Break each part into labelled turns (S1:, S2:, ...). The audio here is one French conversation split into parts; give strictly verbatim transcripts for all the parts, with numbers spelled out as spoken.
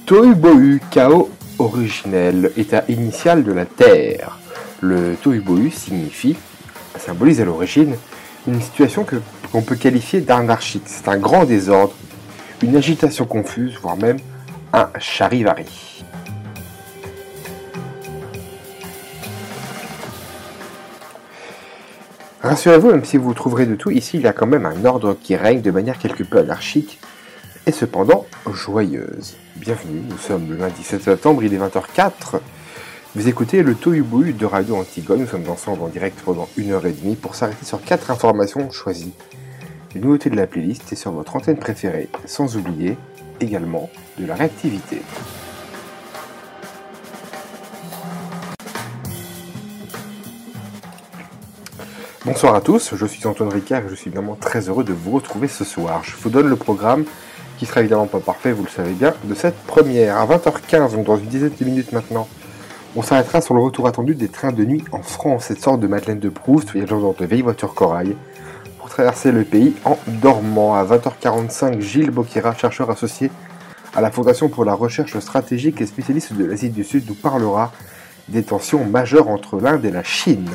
S1: Tohu-Bohu, chaos originel, état initial de la Terre. Le Tohu-Bohu signifie, symbolise à l'origine, une situation que, qu'on peut qualifier d'anarchique. C'est un grand désordre, une agitation confuse, voire même un charivari. Rassurez-vous, même si vous trouverez de tout, ici il y a quand même un ordre qui règne de manière quelque peu anarchique et cependant joyeuse. Bienvenue, nous sommes le lundi sept septembre, il est vingt heures quatre. Vous écoutez le Tohu-Bohu de Radio Antigone, nous sommes ensemble en direct pendant une heure et demie pour s'arrêter sur quatre informations choisies. Les nouveautés de la playlist et sur votre antenne préférée, sans oublier également de la réactivité. Bonsoir à tous, je suis Antoine Ricard et je suis évidemment très heureux de vous retrouver ce soir. Je vous donne le programme, qui sera évidemment pas parfait, vous le savez bien, de cette première. À vingt heures quinze, donc dans une dizaine de minutes maintenant, on s'arrêtera sur le retour attendu des trains de nuit en France, cette sorte de Madeleine de Proust, voyageant dans de vieilles voitures corail, pour traverser le pays en dormant. À vingt heures quarante-cinq, Gilles Bocchera, chercheur associé à la Fondation pour la recherche stratégique et spécialiste de l'Asie du Sud, nous parlera des tensions majeures entre l'Inde et la Chine.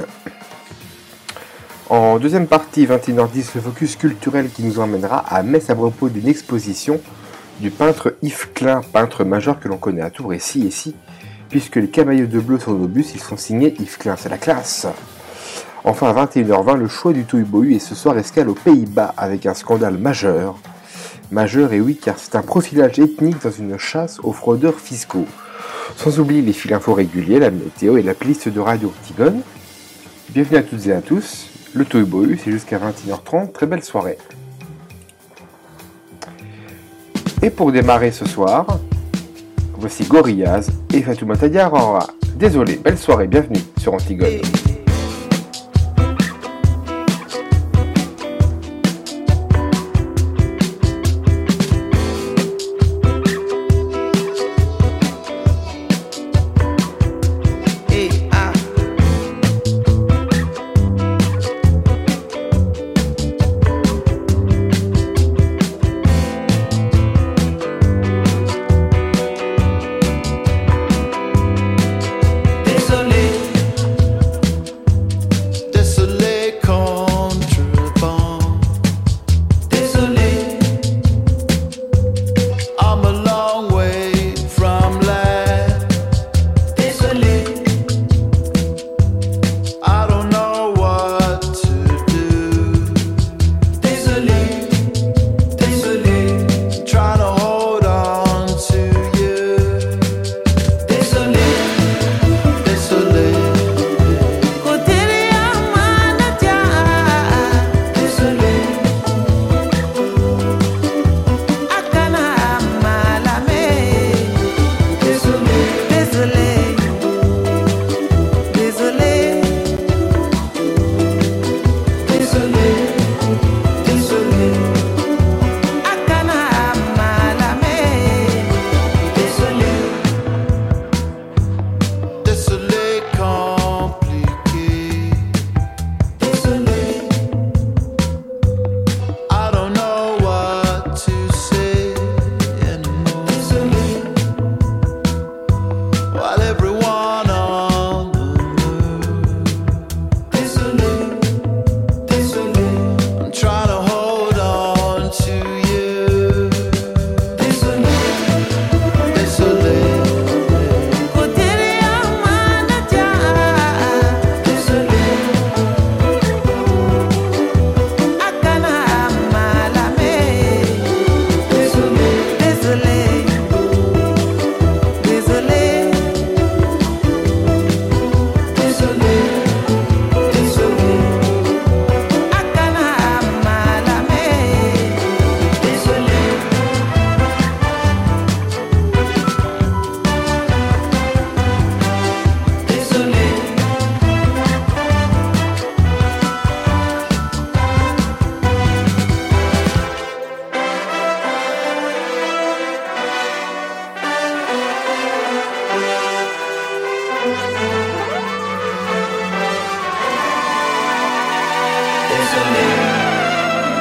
S1: En deuxième partie, vingt et une heures dix, le focus culturel qui nous emmènera à Metz à propos d'une exposition du peintre Yves Klein, peintre majeur que l'on connaît à Tours et si et si, puisque les camaïeux de bleu sur nos bus, ils sont signés Yves Klein, c'est la classe. Enfin, à vingt et une heures vingt, le choix du Tohu-Bohu et ce soir escale aux Pays-Bas avec un scandale majeur. Majeur, et oui, car c'est un profilage ethnique dans une chasse aux fraudeurs fiscaux. Sans oublier les fils infos réguliers, la météo et la playlist de Radio Antigone. Bienvenue à toutes et à tous. Le Tohu-Bohu, c'est jusqu'à vingt et une heures trente, très belle soirée. Et pour démarrer ce soir, voici Gorillaz et Fatoumata Diarra. Désolé, belle soirée, bienvenue sur Antigone.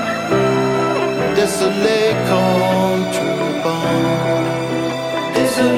S2: Désolé contre le banc, désolé.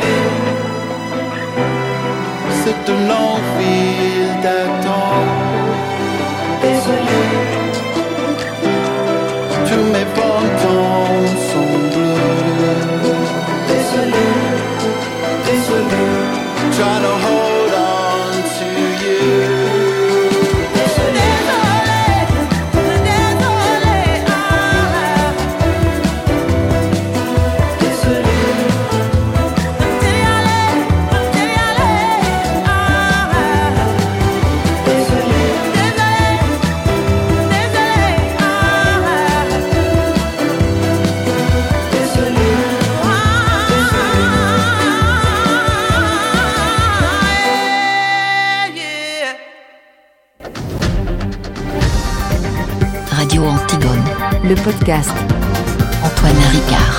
S2: Radio Antigone, le podcast. Antoine Ricard.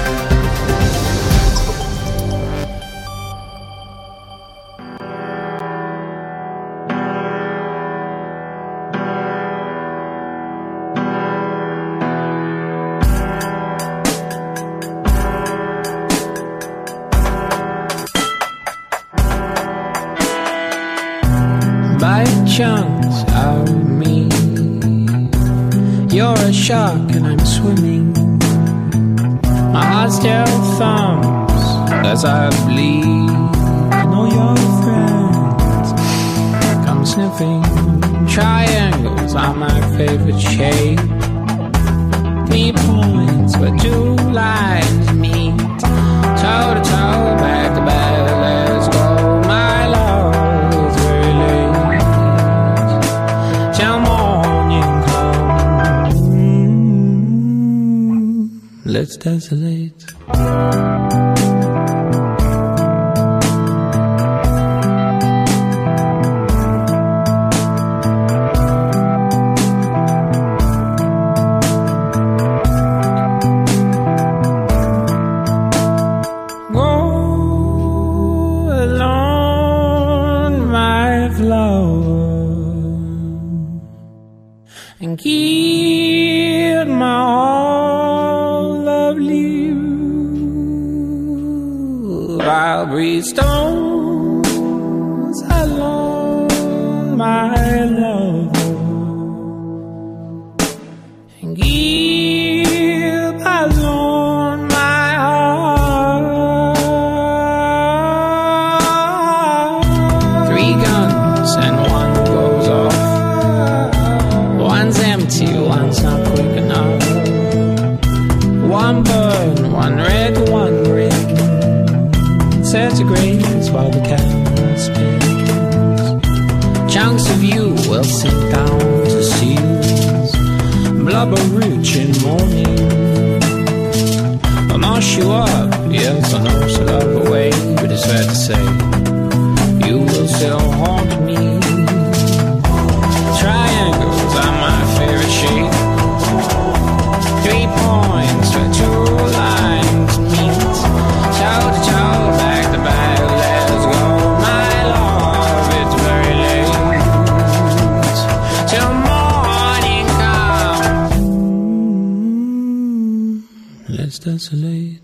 S3: Chunks of me. You're a shark and I'm swimming. My heart still thumps as I bleed. And all your friends come sniffing. Triangles are my favorite shape. Three points where two lines meet. Toe to toe, back to back, let's go. My love is very late. Till morning comes, mm, let's desolate. Go along, my flower, and keep my all lovely you. I'll breathe stones along, my lover, and keep along my heart. Three guns and one goes off. One's empty, one's not quick enough. One burn, one red, one green. Centigrades while the candle spins. Chunks of you will sink down to seals. Blubber rich in morning. I'll mash you up, yes, I know so love away. But it's fair to say, you will still haunt me. Triangles are my favorite shape. Three points where two lines meet. Toe to toe, back to back, let's go. My love, it's very late. Till morning comes, mm, let's desolate.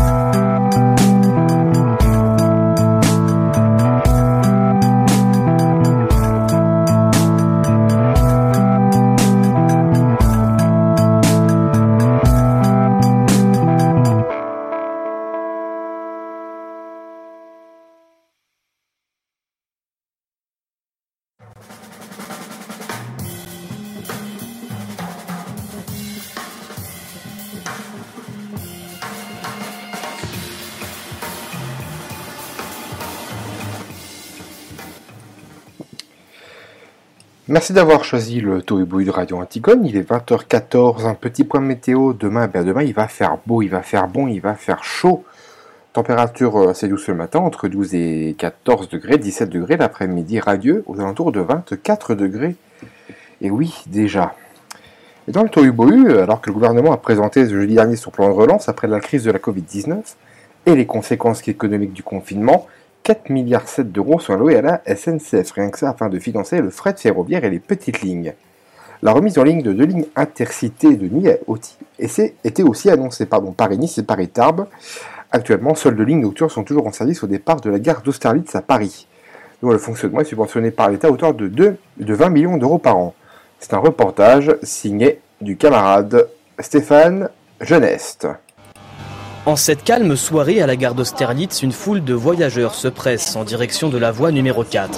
S1: Merci d'avoir choisi le Tohubohu de Radio Antigone. Il est vingt heures quatorze, un petit point météo. Demain, ben demain, il va faire beau, il va faire bon, il va faire chaud. Température assez douce le matin, entre douze et quatorze degrés, dix-sept degrés. L'après-midi radieux, aux alentours de vingt-quatre degrés. Et oui, déjà. Et dans le Tohubohu, alors que le gouvernement a présenté ce jeudi dernier son plan de relance après la crise de la covid dix-neuf et les conséquences économiques du confinement, quatre virgule sept milliards d'euros sont alloués à la S N C F, rien que ça, afin de financer le fret ferroviaire et les petites lignes. La remise en ligne de deux lignes intercités de nuit était aussi annoncée par Paris-Nice et Paris-Tarbes. Actuellement, seules deux lignes nocturnes sont toujours en service au départ de la gare d'Austerlitz à Paris, dont le fonctionnement est subventionné par l'État à hauteur de, deux, de vingt millions d'euros par an. C'est un reportage signé du camarade Stéphane Geneste.
S4: En cette calme soirée à la gare d'Austerlitz, une foule de voyageurs se presse en direction de la voie numéro quatre.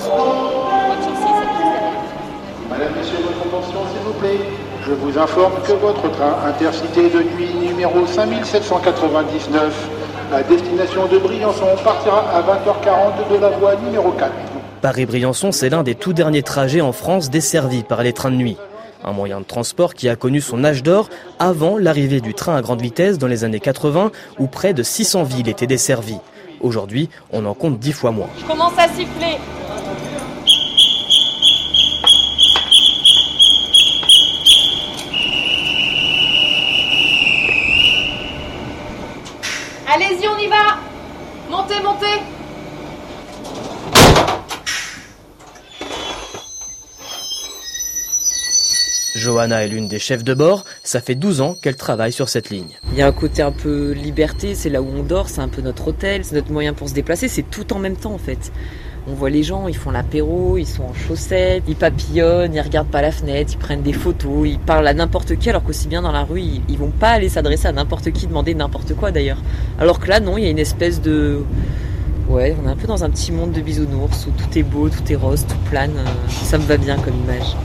S5: Madame, Monsieur, votre attention s'il vous plaît. Je vous informe que votre train intercité de nuit numéro cinq sept cent quatre-vingt-dix-neuf à destination de Briançon partira à vingt heures quarante de la voie numéro quatre.
S4: Paris-Briançon, c'est l'un des tout derniers trajets en France desservis par les trains de nuit. Un moyen de transport qui a connu son âge d'or avant l'arrivée du train à grande vitesse dans les années quatre-vingts, où près de six cents villes étaient desservies. Aujourd'hui, on en compte dix fois moins.
S6: Je commence à siffler. Allez-y, on y va. Montez, montez.
S4: Johanna est l'une des chefs de bord, ça fait douze ans qu'elle travaille sur cette ligne.
S7: Il y a un côté un peu liberté, c'est là où on dort, c'est un peu notre hôtel, c'est notre moyen pour se déplacer, c'est tout en même temps en fait. On voit les gens, ils font l'apéro, ils sont en chaussettes, ils papillonnent, ils regardent pas la fenêtre, ils prennent des photos, ils parlent à n'importe qui, alors qu'aussi bien dans la rue, ils, ils vont pas aller s'adresser à n'importe qui, demander n'importe quoi d'ailleurs. Alors que là non, il y a une espèce de... Ouais, on est un peu dans un petit monde de bisounours où tout est beau, tout est rose, tout plane, ça me va bien comme image.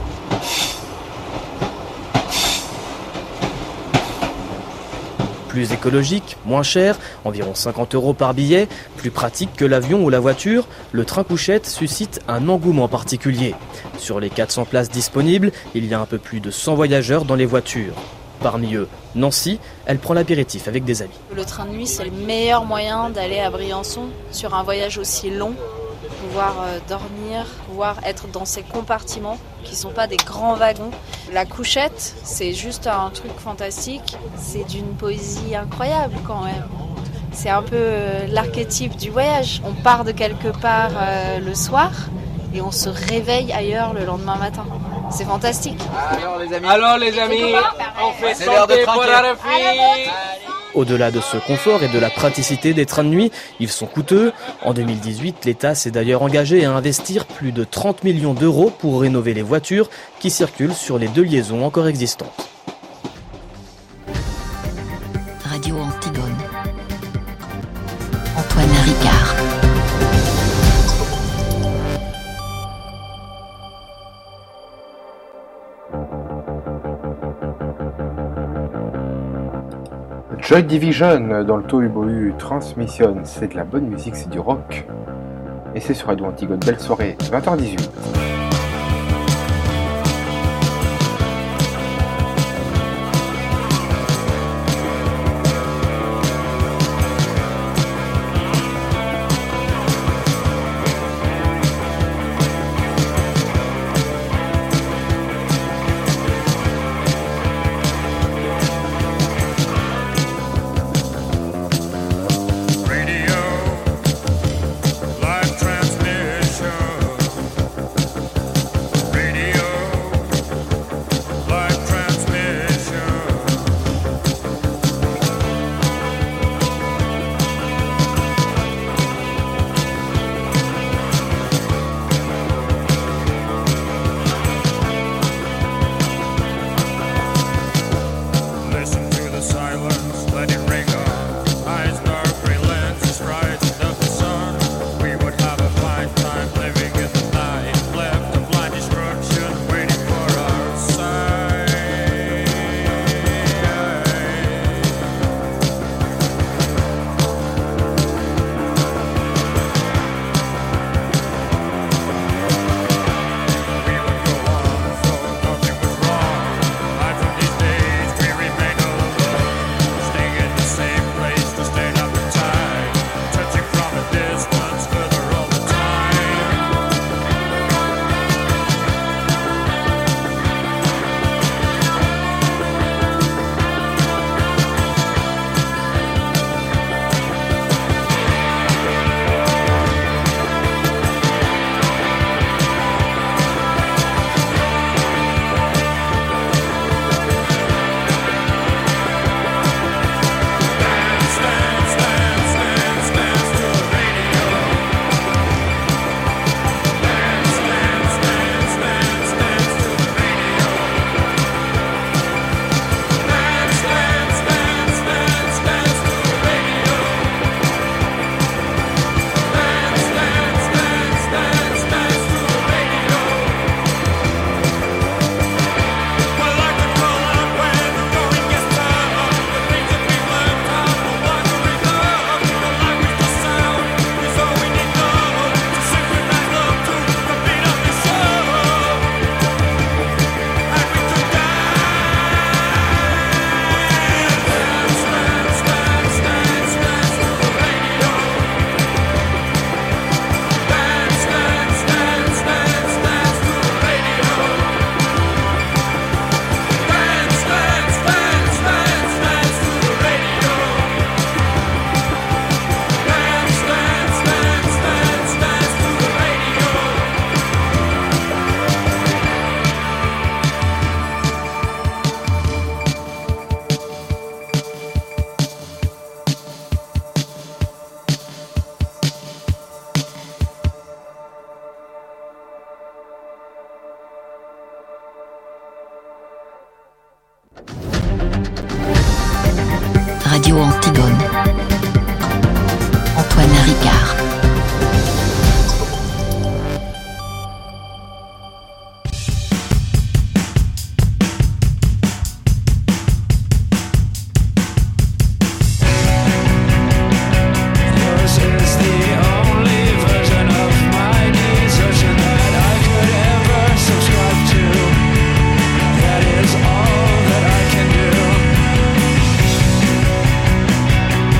S4: Plus écologique, moins cher, environ cinquante euros par billet, plus pratique que l'avion ou la voiture, le train couchette suscite un engouement particulier. Sur les quatre cents places disponibles, il y a un peu plus de cent voyageurs dans les voitures. Parmi eux, Nancy, elle prend l'apéritif avec des amis.
S8: Le train de nuit, c'est le meilleur moyen d'aller à Briançon sur un voyage aussi long. Pouvoir euh, dormir, pouvoir être dans ces compartiments qui ne sont pas des grands wagons. La couchette, c'est juste un truc fantastique, c'est d'une poésie incroyable quand même. C'est un peu euh, l'archétype du voyage. On part de quelque part euh, le soir et on se réveille ailleurs le lendemain matin. C'est fantastique.
S9: Alors les amis, Alors, les amis on fait santé pour la fille.
S4: Au-delà de ce confort et de la praticité des trains de nuit, ils sont coûteux. En deux mille dix-huit, l'État s'est d'ailleurs engagé à investir plus de trente millions d'euros pour rénover les voitures qui circulent sur les deux liaisons encore existantes.
S2: Radio Antigone. Antoine Ricard.
S1: Joy Division dans le Tohubohu Transmission, c'est de la bonne musique, c'est du rock. Et c'est sur Radio Antigone. Belle soirée, vingt heures dix-huit.
S10: Radio, live transmission.
S2: Radio Antigone. Antoine Ricard.
S3: That is all that I can do.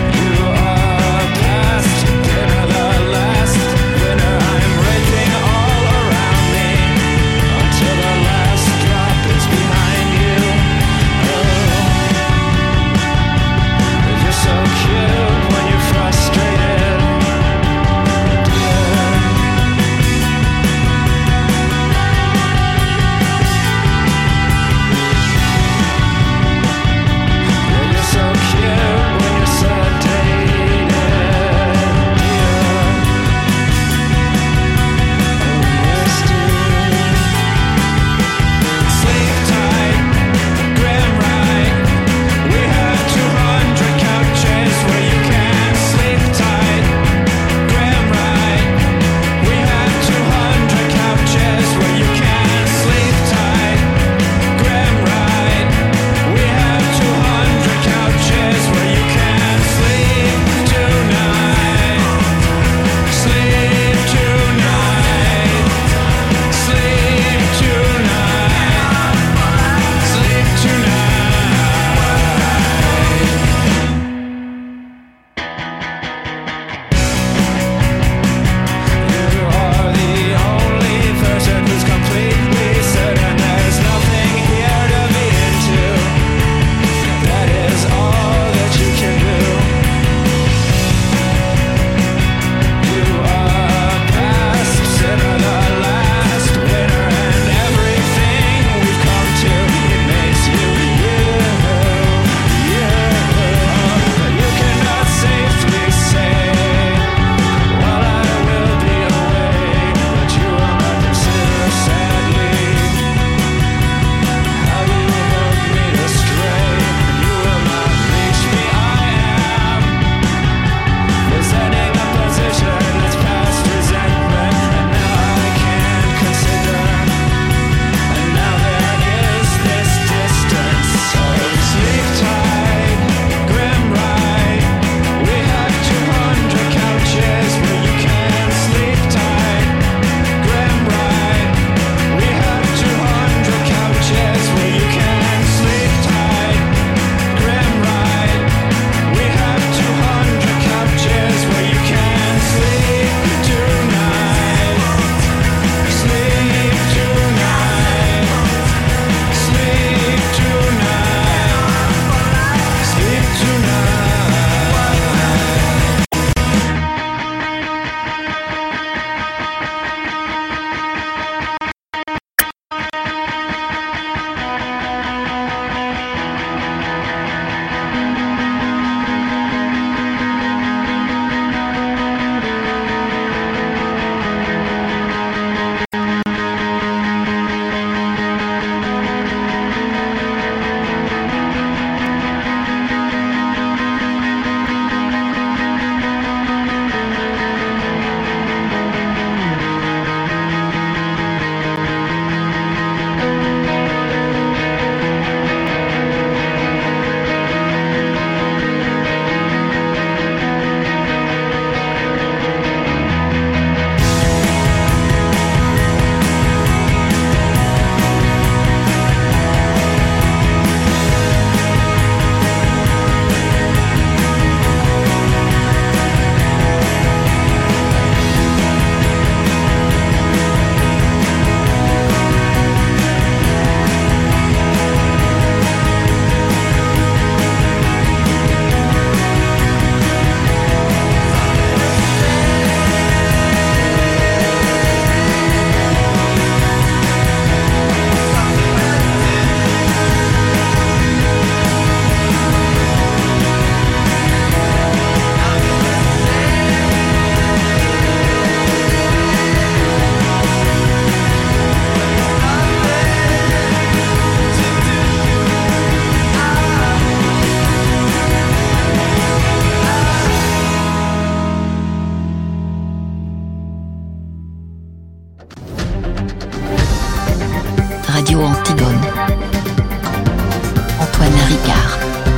S2: Antigone. Antoine Ricard.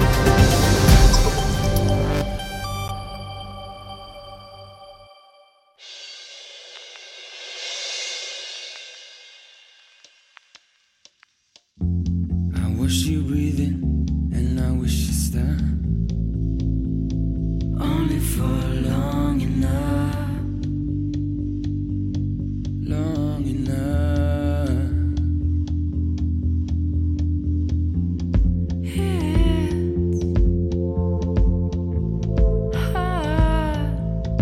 S3: I wish you breathing and I wish you stop. Only for long enough, long enough. It's hard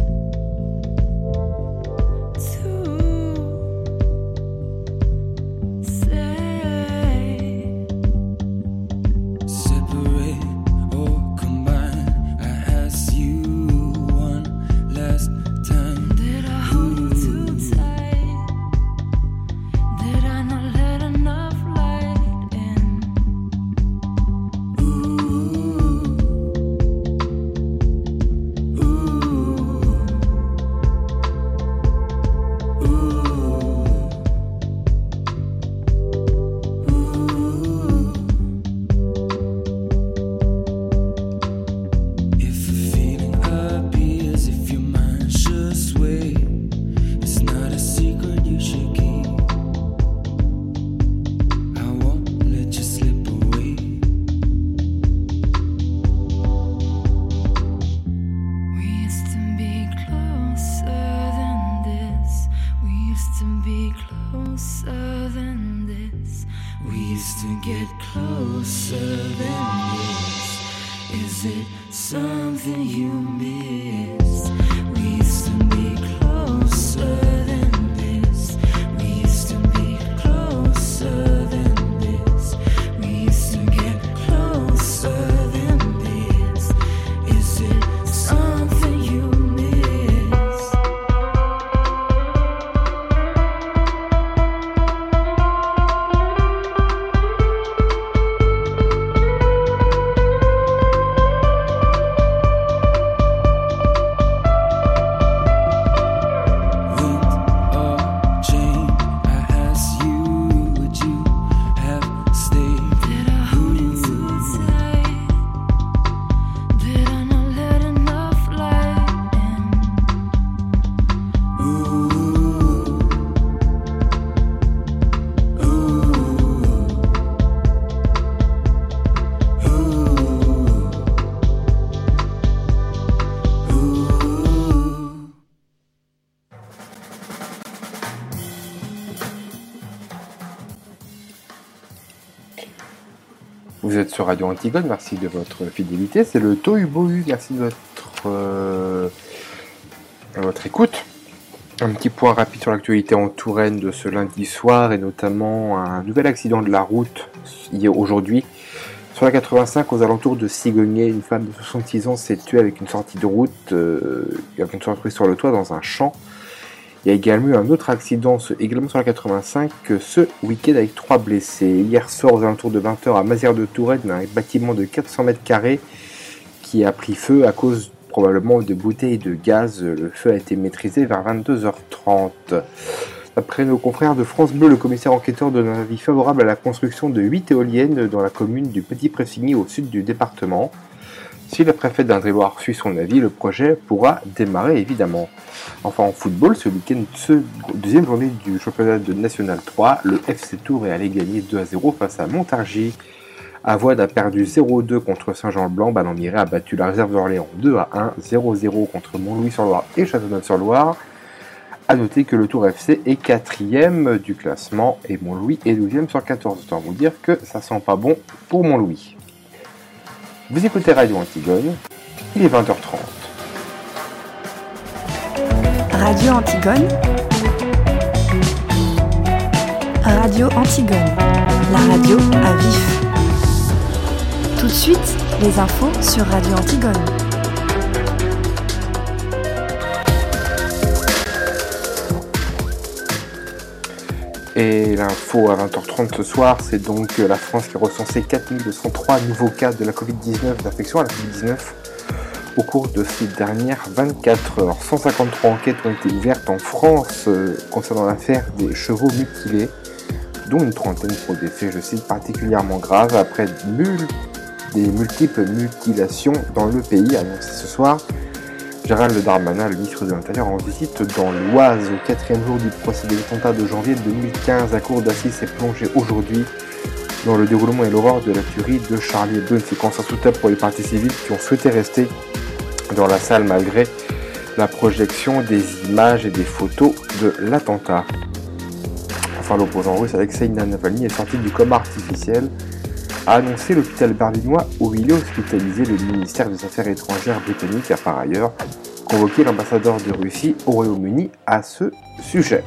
S3: to say. Separate or combine. I ask you one last time. Did I hold too tight? Did I not let enough light in? Ooh, ooh, ooh, ooh. If a feeling appears, if your mind should sway, it's not a secret you should keep. I won't let you slip away. We used to be closer than this. We used to be closer than this. We used to get closer than this. Is it something you miss? We used to be closer than this. We used to be closer than this. We used to get closer than this. Is it something you miss? Wind or change, I ask you, would you have stayed? Did I hold you too tight? Did I not let enough light in? Ooh, ooh, ooh, ooh.
S1: Vous êtes sur Radio Antigone, merci de votre fidélité. C'est le Tohu Bohu, merci de votre, euh, de votre écoute. Un petit point rapide sur l'actualité en Touraine de ce lundi soir et notamment un nouvel accident de la route hier aujourd'hui. Sur la quatre-vingt-cinq, aux alentours de Sigogné, une femme de soixante-six ans s'est tuée avec une sortie de route, euh, avec une surprise sur le toit dans un champ. Il y a également eu un autre accident, ce- également sur la quatre-vingt-cinq, euh, ce week-end avec trois blessés. Hier soir, aux alentours de vingt heures, à Mazières-de-Touraine, un bâtiment de quatre cents mètres carrés qui a pris feu à cause probablement de bouteilles de gaz. Le feu a été maîtrisé vers vingt-deux heures trente. D'après nos confrères de France Bleu, le commissaire enquêteur donne un avis favorable à la construction de huit éoliennes dans la commune du Petit-Pressigny au sud du département. Si le préfet d'Indre-et-Loire suit son avis, le projet pourra démarrer évidemment. Enfin en football, ce week-end, ce deuxième journée du championnat de National trois, le F C Tours est allé gagner deux à zéro face à Montargis. Avoine a perdu zéro deux contre Saint-Jean-le-Blanc, Ballon-Miré a battu la réserve d'Orléans deux à un, zéro zéro contre Montlouis-sur-Loire et Châteauneuf-sur-Loire. A noter que le Tours F C est quatrième du classement et Montlouis est douzième sur quatorze. Autant vous dire que ça sent pas bon pour Montlouis. Vous écoutez Radio Antigone, il est vingt heures trente.
S10: Radio Antigone. Radio Antigone. La radio à vif. Tout de suite, les infos sur Radio Antigone.
S1: Et l'info à vingt heures trente ce soir, c'est donc la France qui a recensé quatre mille deux cent trois nouveaux cas de la covid dix-neuf, d'infection à la covid dix-neuf au cours de ces dernières vingt-quatre heures. cent cinquante-trois enquêtes ont été ouvertes en France euh, concernant l'affaire des chevaux mutilés dont une trentaine pour des faits, je cite, particulièrement graves après mul- des multiples mutilations dans le pays, annoncé ce soir Gérald Darmanin, le ministre de l'Intérieur, en visite dans l'Oise. Au quatrième jour du procès des attentats de janvier deux mille quinze, la cour d'assises s'est plongée aujourd'hui dans le déroulement et l'horreur de la tuerie de Charlie Hebdo, une séquence insoutenable pour les parties civiles qui ont souhaité rester dans la salle malgré la projection des images et des photos de l'attentat. Enfin, l'opposant russe Alexei Navalny est sorti du coma artificiel, a annoncé l'hôpital berlinois où il est hospitalisé. Le ministère des Affaires étrangères britannique a par ailleurs convoqué l'ambassadeur de Russie au Royaume-Uni à ce sujet.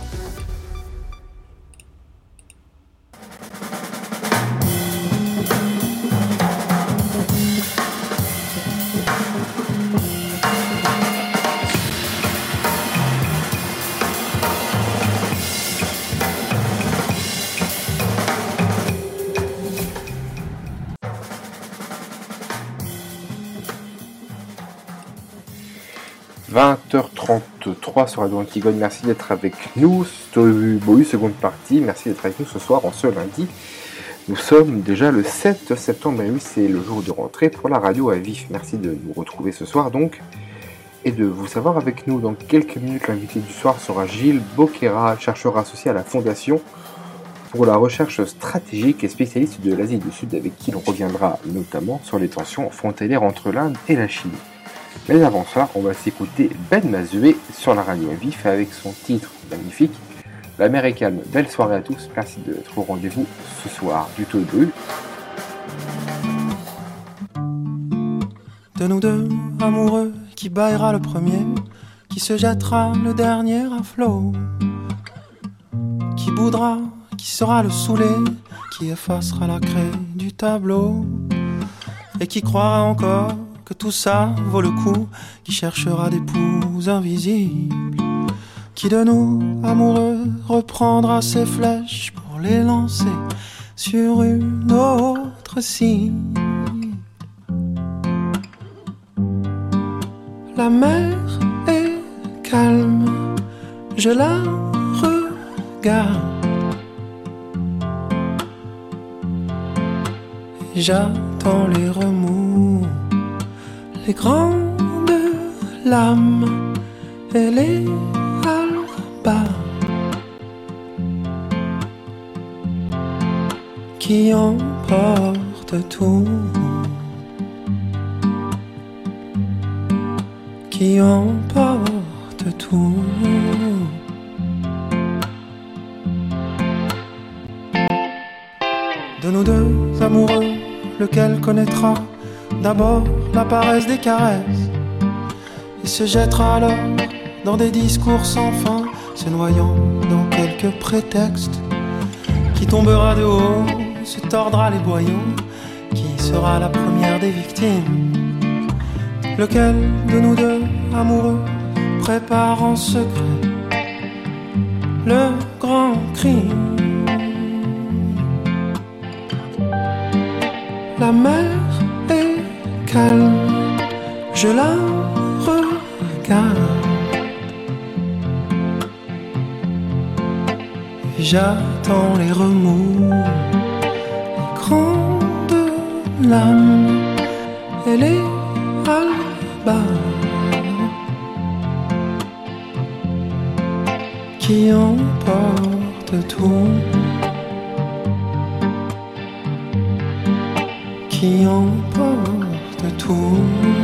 S1: vingt heures trente-trois sur Radio Antigone, merci d'être avec nous. Story seconde partie, merci d'être avec nous ce soir en ce lundi. Nous sommes déjà le sept septembre, et oui, c'est le jour de rentrée pour la radio à vif. Merci de nous retrouver ce soir donc, et de vous savoir avec nous. Dans quelques minutes, l'invité du soir sera Gilles Boquera, chercheur associé à la Fondation pour la recherche stratégique et spécialiste de l'Asie du Sud, avec qui l'on reviendra notamment sur les tensions frontalières entre l'Inde et la Chine. Mais avant ça, on va s'écouter Ben Mazué sur la radio à vif avec son titre magnifique, La mer est calme. Belle soirée à tous, merci d'être au rendez-vous ce soir du Taux de Bru.
S11: De nous deux, amoureux, qui baillera le premier, qui se jettera le dernier à flot, qui boudra, qui sera le saoulé, qui effacera la craie du tableau, et qui croira encore que tout ça vaut le coup, qui cherchera d'épouse invisible, qui de nous, amoureux, reprendra ses flèches pour les lancer sur une autre cible. La mer est calme, je la regarde, et j'attends les remous, les grandes lames et les albas qui emportent tout, qui emportent tout. De nous deux amoureux, lequel connaîtra d'abord la paresse des caresses et se jettera alors dans des discours sans fin, se noyant dans quelques prétextes, qui tombera de haut, se tordra les boyaux, qui sera la première des victimes, lequel de nous deux amoureux prépare en secret le grand crime. La mer est calme, je la regarde, et j'attends les remous, les grandes lames et les albas qui emportent tout, qui emporte tout.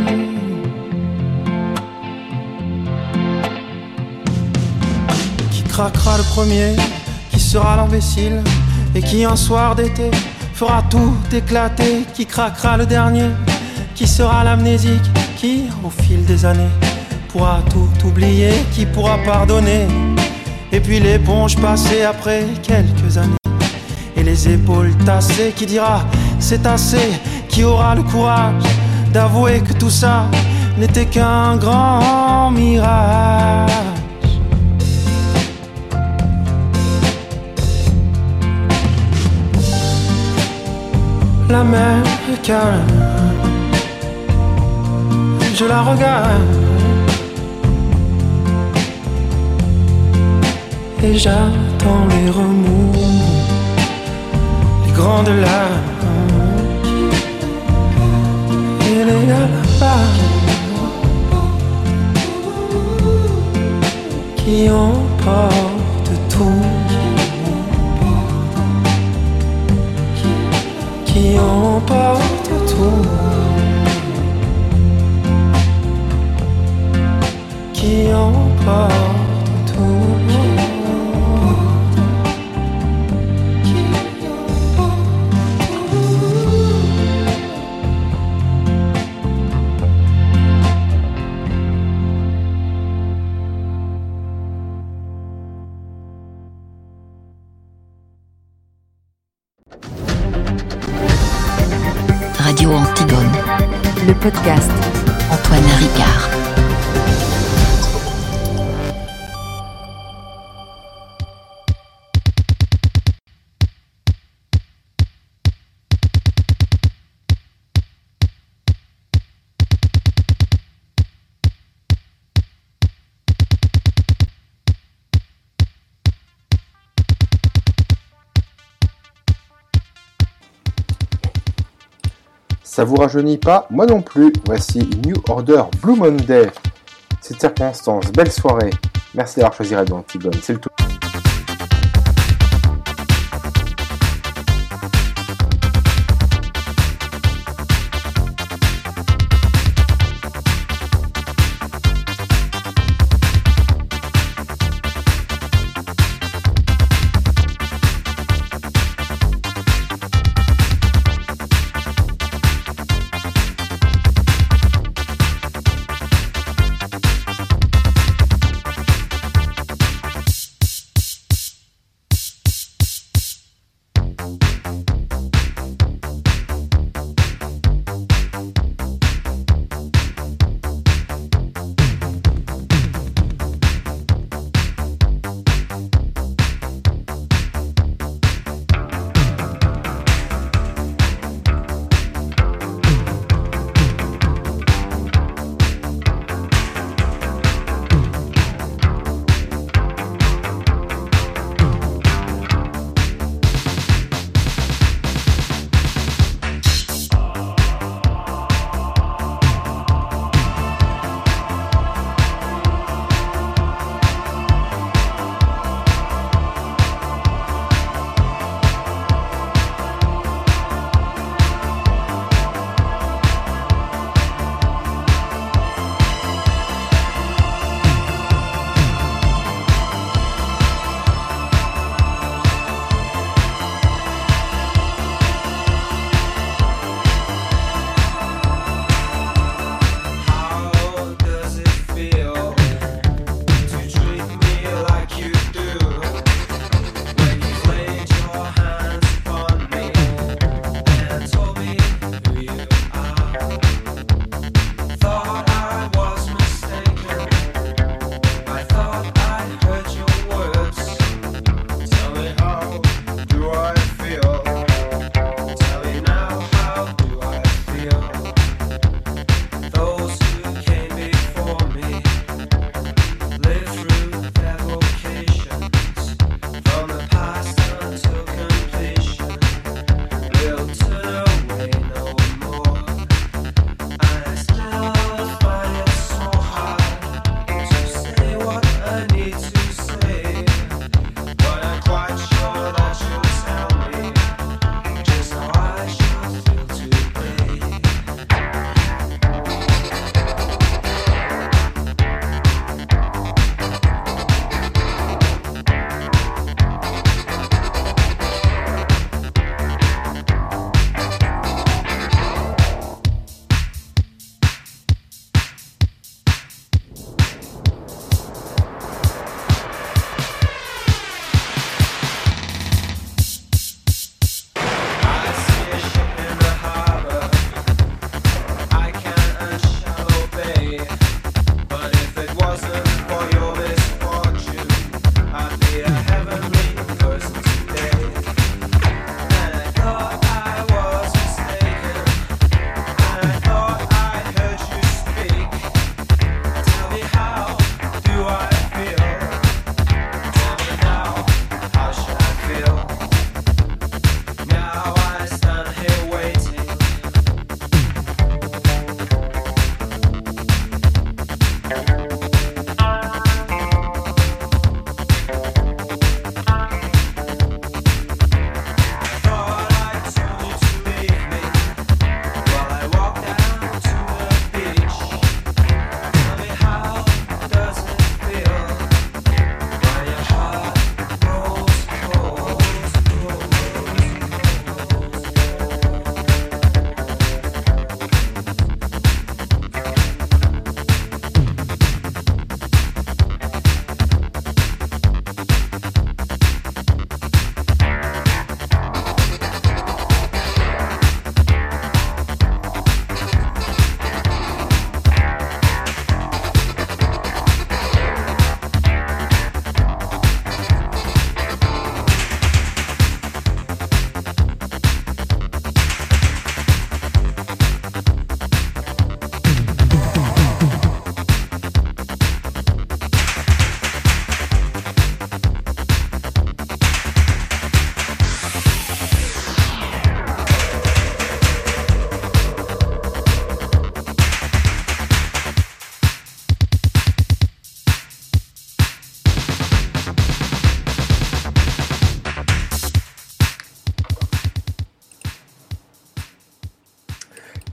S11: Qui craquera le premier, qui sera l'imbécile, et qui un soir d'été fera tout éclater. Qui craquera le dernier, qui sera l'amnésique, qui au fil des années pourra tout oublier, qui pourra pardonner, et puis l'éponge passée après quelques années, et les épaules tassées, qui dira c'est assez, qui aura le courage d'avouer que tout ça n'était qu'un grand mirage. La mer est calme, je la regarde, et j'attends les remous, grande larme. Il est là-bas qui emporte tout, qui emporte tout, qui emporte tout.
S2: Radio Antigone,
S10: le podcast.
S2: Antoine Ricard.
S1: Ça vous rajeunit pas? Moi non plus. Voici New Order Blue Monday. Cette circonstance, belle soirée. Merci d'avoir choisi Radio Antigone. C'est le tout.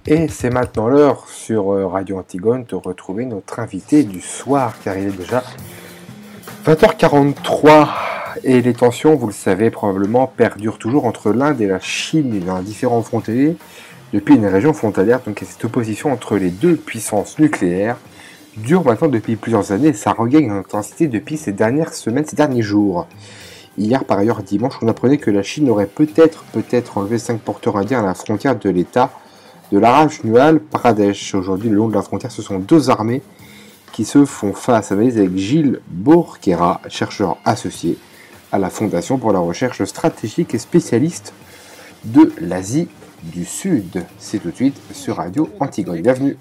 S1: Et c'est maintenant l'heure sur Radio Antigone de retrouver notre invité du soir, car il est déjà vingt heures quarante-trois. Et les tensions, vous le savez probablement, perdurent toujours entre l'Inde et la Chine et dans différents frontaliers depuis une région frontalière. Donc cette opposition entre les deux puissances nucléaires dure maintenant depuis plusieurs années et ça regagne en intensité depuis ces dernières semaines, ces derniers jours. Hier, par ailleurs, dimanche, on apprenait que la Chine aurait peut-être, peut-être enlevé cinq porteurs indiens à la frontière de l'État de l'Arunachal Pradesh. Aujourd'hui, le long de la frontière, ce sont deux armées qui se font face. Analyse avec Gilles Bourquera, chercheur associé à la Fondation pour la recherche stratégique et spécialiste de l'Asie du Sud. C'est tout de suite sur Radio Antigone. Bienvenue.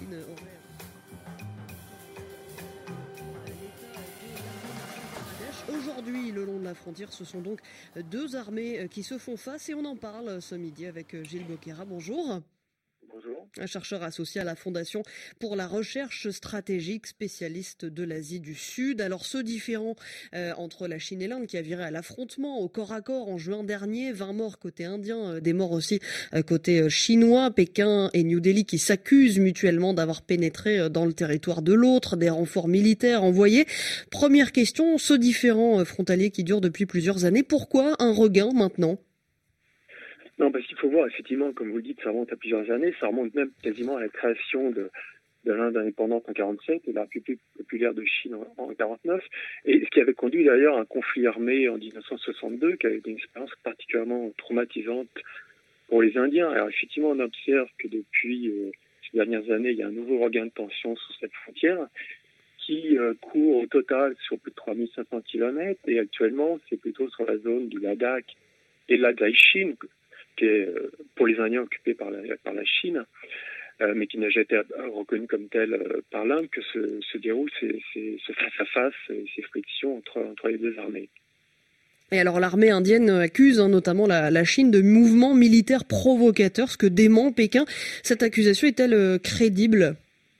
S12: Aujourd'hui, le long de la frontière, ce sont donc deux armées qui se font face et on en parle ce midi avec Gilles Bourquera. Bonjour.
S13: Bonjour.
S12: Un chercheur associé à la Fondation pour la recherche stratégique, spécialiste de l'Asie du Sud. Alors ce différend euh, entre la Chine et l'Inde qui a viré à l'affrontement au corps à corps en juin dernier, vingt morts côté indien, euh, des morts aussi euh, côté euh, chinois, Pékin et New Delhi qui s'accusent mutuellement d'avoir pénétré euh, dans le territoire de l'autre, des renforts militaires envoyés. Première question, ce différend euh, frontalier qui dure depuis plusieurs années, pourquoi un regain maintenant ?
S13: Non, parce qu'il faut voir, effectivement, comme vous le dites, ça remonte à plusieurs années, ça remonte même quasiment à la création de, de l'Inde indépendante en quarante-sept et de la République populaire de Chine en, en quarante-neuf, et ce qui avait conduit d'ailleurs à un conflit armé en dix-neuf cent soixante-deux, qui avait été une expérience particulièrement traumatisante pour les Indiens. Alors effectivement, on observe que depuis euh, ces dernières années, il y a un nouveau regain de tension sur cette frontière, qui euh, court au total sur plus de trois mille cinq cents kilomètres, et actuellement, c'est plutôt sur la zone du Ladakh et de la Daishin, qui est pour les Indiens occupé par la, par la Chine, euh, mais qui n'a jamais été reconnu comme tel euh, par l'Inde, que se, se déroulent ces, ces, ce face-à-face, ces frictions entre, entre les deux armées.
S12: Et alors l'armée indienne accuse hein, notamment la, la Chine de mouvements militaires provocateurs, ce que dément Pékin. Cette accusation est-elle euh, crédible ?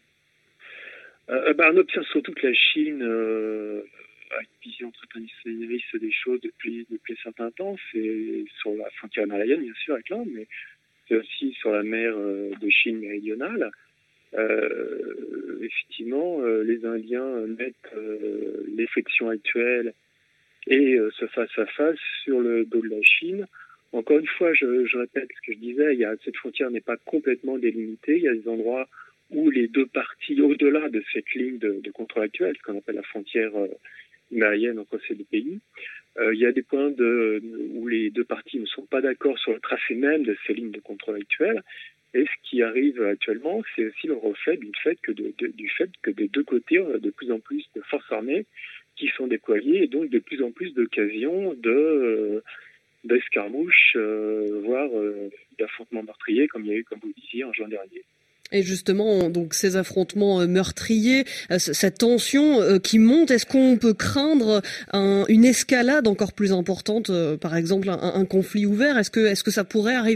S13: euh, ben, On observe surtout que la Chine euh, a une vision très traditionnaliste des choses depuis, depuis un certain temps. C'est sur la frontière himalayenne, bien sûr, avec l'Inde, mais c'est aussi sur la mer de Chine méridionale. Euh, effectivement, euh, les Indiens mettent euh, les frictions actuelles et euh, ce face-à-face sur le dos de la Chine. Encore une fois, je, je répète ce que je disais, il y a, cette frontière n'est pas complètement délimitée. Il y a des endroits où les deux parties, au-delà de cette ligne de, de contrôle actuelle, ce qu'on appelle la frontière euh, himalayenne entre ces deux pays, euh, il y a des points de, où les deux parties ne sont pas d'accord sur le tracé même de ces lignes de contrôle actuelles. Et ce qui arrive actuellement, c'est aussi le reflet du fait que, de, de, du fait que des deux côtés, on a de plus en plus de forces armées qui sont déployées et donc de plus en plus d'occasions de, euh, d'escarmouches, euh, voire euh, d'affrontements meurtriers, comme il y a eu, comme vous le disiez, en juin dernier.
S12: Et justement, donc ces affrontements meurtriers, cette tension qui monte, est-ce qu'on peut craindre un, une escalade encore plus importante, par exemple un, un conflit ouvert ? Est-ce que, est-ce que ça pourrait arriver ?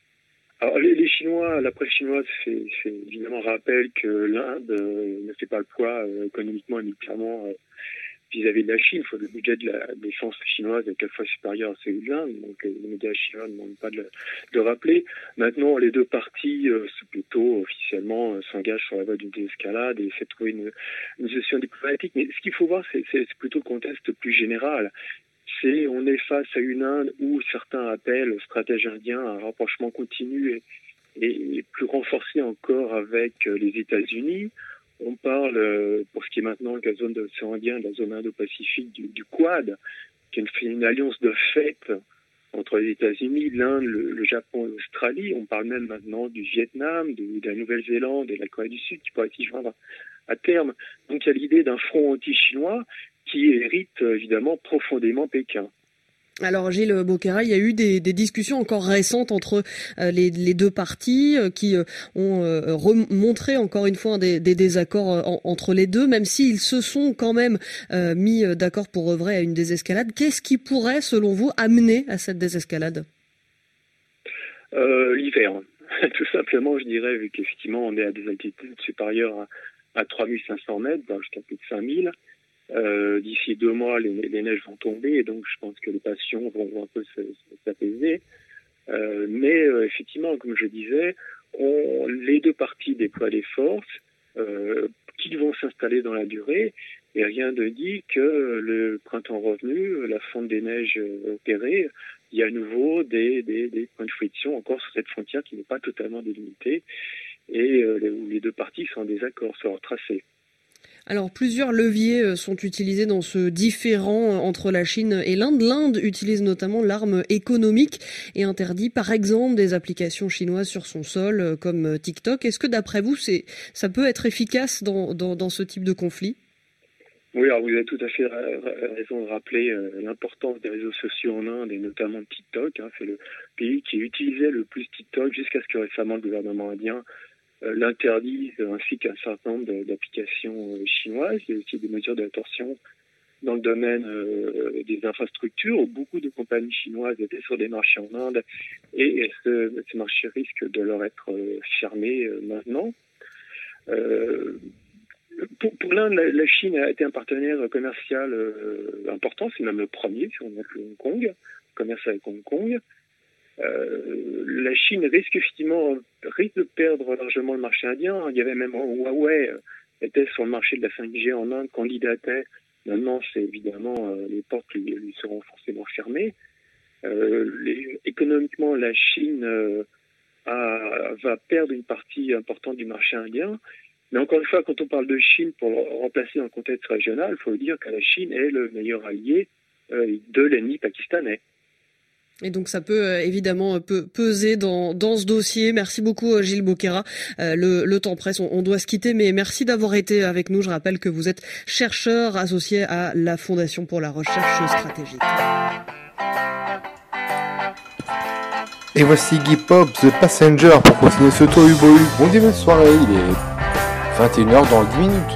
S13: Alors les, les Chinois, la presse chinoise fait, fait évidemment rappel que l'Inde euh, ne fait pas le poids euh, économiquement et militairement euh, vis-à-vis de la Chine. Le budget de la défense chinoise est quatre fois supérieur à celui de l'Inde, donc les médias chinois ne demandent pas de le, de rappeler. Maintenant, les deux parties, euh, c'est plutôt officiellement, euh, s'engagent sur la voie d'une désescalade et essaient de trouver une, une solution diplomatique. Mais ce qu'il faut voir, c'est, c'est, c'est plutôt le contexte plus général. C'est, on est face à une Inde où certains appellent stratège indien un rapprochement continu et, et plus renforcé encore avec les États-Unis. On parle, pour ce qui est maintenant de la zone de l'océan Indien, de la zone Indo-Pacifique, du, du Quad, qui est une, une alliance de fait entre les États-Unis, l'Inde, le, le Japon et l'Australie. On parle même maintenant du Vietnam, de, de la Nouvelle-Zélande et de la Corée du Sud qui pourraient s'y joindre à terme. Donc il y a l'idée d'un front anti-chinois qui hérite évidemment profondément Pékin.
S12: Alors Gilles Bourquera, il y a eu des, des discussions encore récentes entre euh, les, les deux parties euh, qui euh, ont euh, montré encore une fois des, des désaccords euh, en, entre les deux, même s'ils se sont quand même euh, mis d'accord pour œuvrer à une désescalade. Qu'est-ce qui pourrait, selon vous, amener à cette désescalade ?
S13: euh, L'hiver. Tout simplement, je dirais, vu qu'effectivement on est à des altitudes supérieures à, à trois mille cinq cents mètres, jusqu'à plus de cinq mille. Euh, d'ici deux mois, les, les neiges vont tomber et donc je pense que les passions vont, vont un peu s'apaiser. Euh, mais euh, effectivement, comme je disais, on, les deux parties déploient des forces euh, qui vont s'installer dans la durée, et rien ne dit que le printemps revenu, la fonte des neiges opérée, il y a à nouveau des, des, des points de friction encore sur cette frontière qui n'est pas totalement délimitée, et euh, où les deux parties sont en désaccord sur leur tracé.
S12: Alors, plusieurs leviers sont utilisés dans ce différend entre la Chine et l'Inde. L'Inde utilise notamment l'arme économique et interdit, par exemple, des applications chinoises sur son sol, comme TikTok. Est-ce que, d'après vous, c'est, ça peut être efficace dans, dans, dans ce type de conflit ?
S13: Oui, alors vous avez tout à fait raison de rappeler euh, l'importance des réseaux sociaux en Inde, et notamment de TikTok. Hein. C'est le pays qui utilisait le plus TikTok jusqu'à ce que récemment le gouvernement indien euh, l'interdise, ainsi qu'un certain nombre de, d'applications euh, chinoises. Il y a aussi des mesures d'attention dans le domaine euh, des infrastructures, où beaucoup de compagnies chinoises étaient sur des marchés en Inde, et, et ce, ces marchés risquent de leur être euh, fermés euh, maintenant. Euh, Pour, pour l'Inde, la, la Chine a été un partenaire commercial euh, important, c'est même le premier, si on inclut Hong Kong, commerce avec Hong Kong. Euh, la Chine risque effectivement risque de perdre largement le marché indien. Il y avait même Huawei euh, était sur le marché de la cinq G en Inde, candidatait. Maintenant, c'est évidemment euh, les portes lui, lui seront forcément fermées. Euh, les, économiquement, la Chine euh, a, va perdre une partie importante du marché indien. Mais encore une fois, quand on parle de Chine pour le remplacer dans le contexte régional, il faut dire que la Chine est le meilleur allié euh, de l'ennemi pakistanais.
S12: Et donc ça peut euh, évidemment peut peser dans dans ce dossier. Merci beaucoup Gilles Boquera. Euh, le, le temps presse, on, on doit se quitter, mais merci d'avoir été avec nous. Je rappelle que vous êtes chercheur associé à la Fondation pour la recherche stratégique.
S1: Et voici Iggy Pop, The Passenger, pour continuer ce tour du bout. Bon début de soirée, il est vingt et une heures dans dix minutes.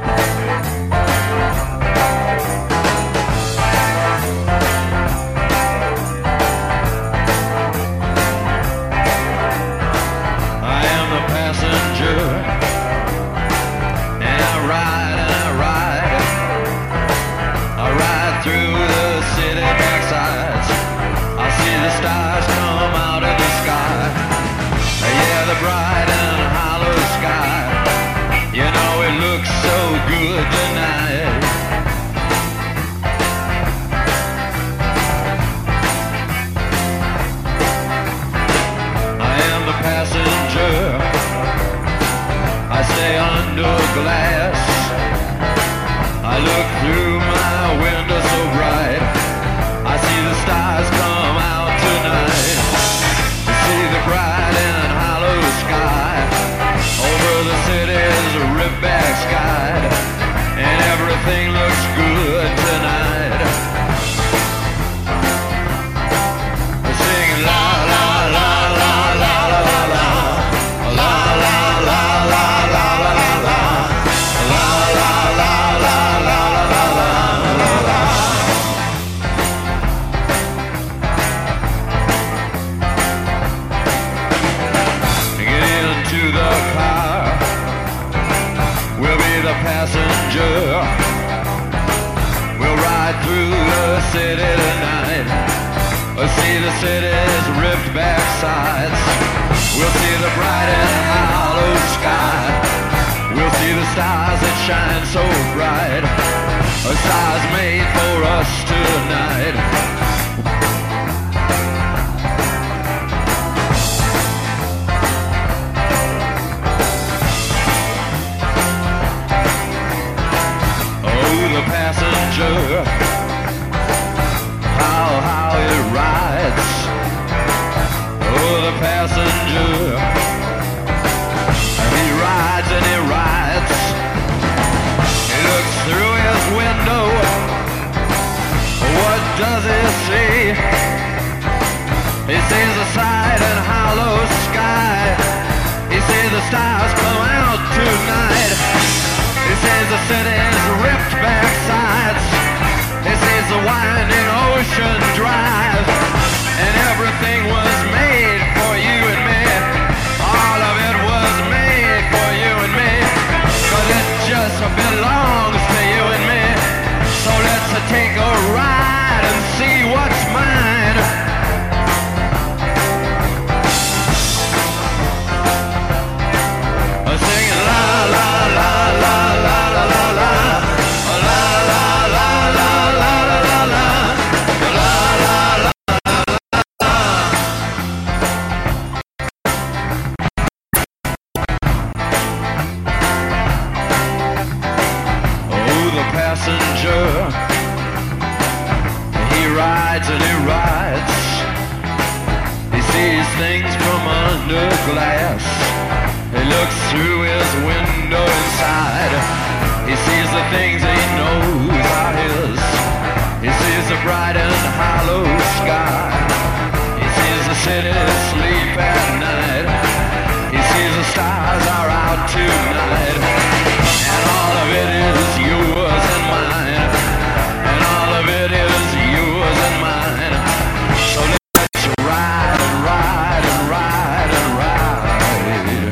S14: things from under glass. He looks through his window inside. He sees the things he knows are his. He sees the bright and hollow sky. He sees the city sleep at night. He sees the stars are out tonight. And all of it is yours and mine. And all of it is yours and mine. So let's ride and ride and ride and ride.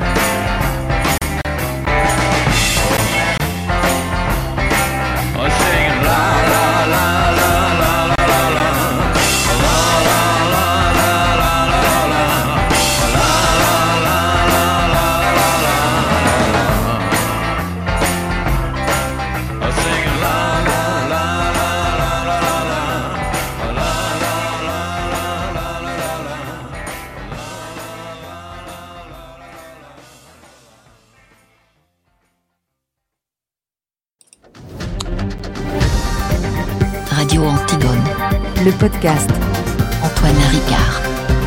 S14: Oh, singing la la la la la la la la. La la la la la la la. La la la la la la la. Oh, singing la la la la la la la la. La la la la la la la.
S2: Radio Antigone, le podcast. Antoine Ricard.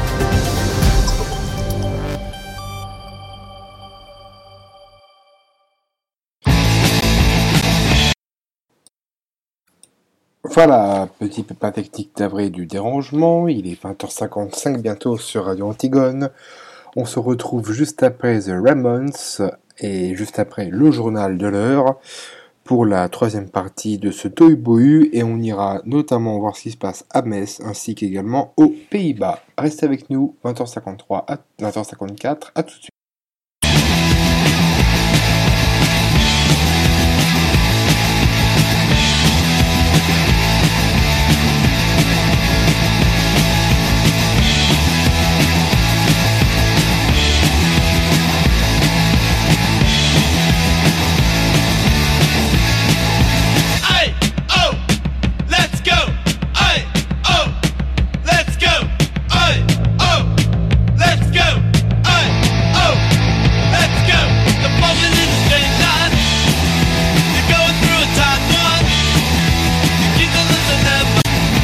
S1: Voilà, petit pépin technique d'avril du dérangement, il est vingt heures cinquante-cinq bientôt sur Radio Antigone. On se retrouve juste après The Ramones et juste après le journal de l'heure pour la troisième partie de ce tohu-bohu et on ira notamment voir ce qui se passe à Metz ainsi qu'également aux Pays-Bas. Restez avec nous, vingt heures cinquante-trois à vingt heures cinquante-quatre, à tout de suite.
S14: Hey, oh, let's go. Hey, oh, let's go. Hey, oh, let's go. Hey, oh, let's go. The moment in the straight line. You're going through a tight one. You keep the listen and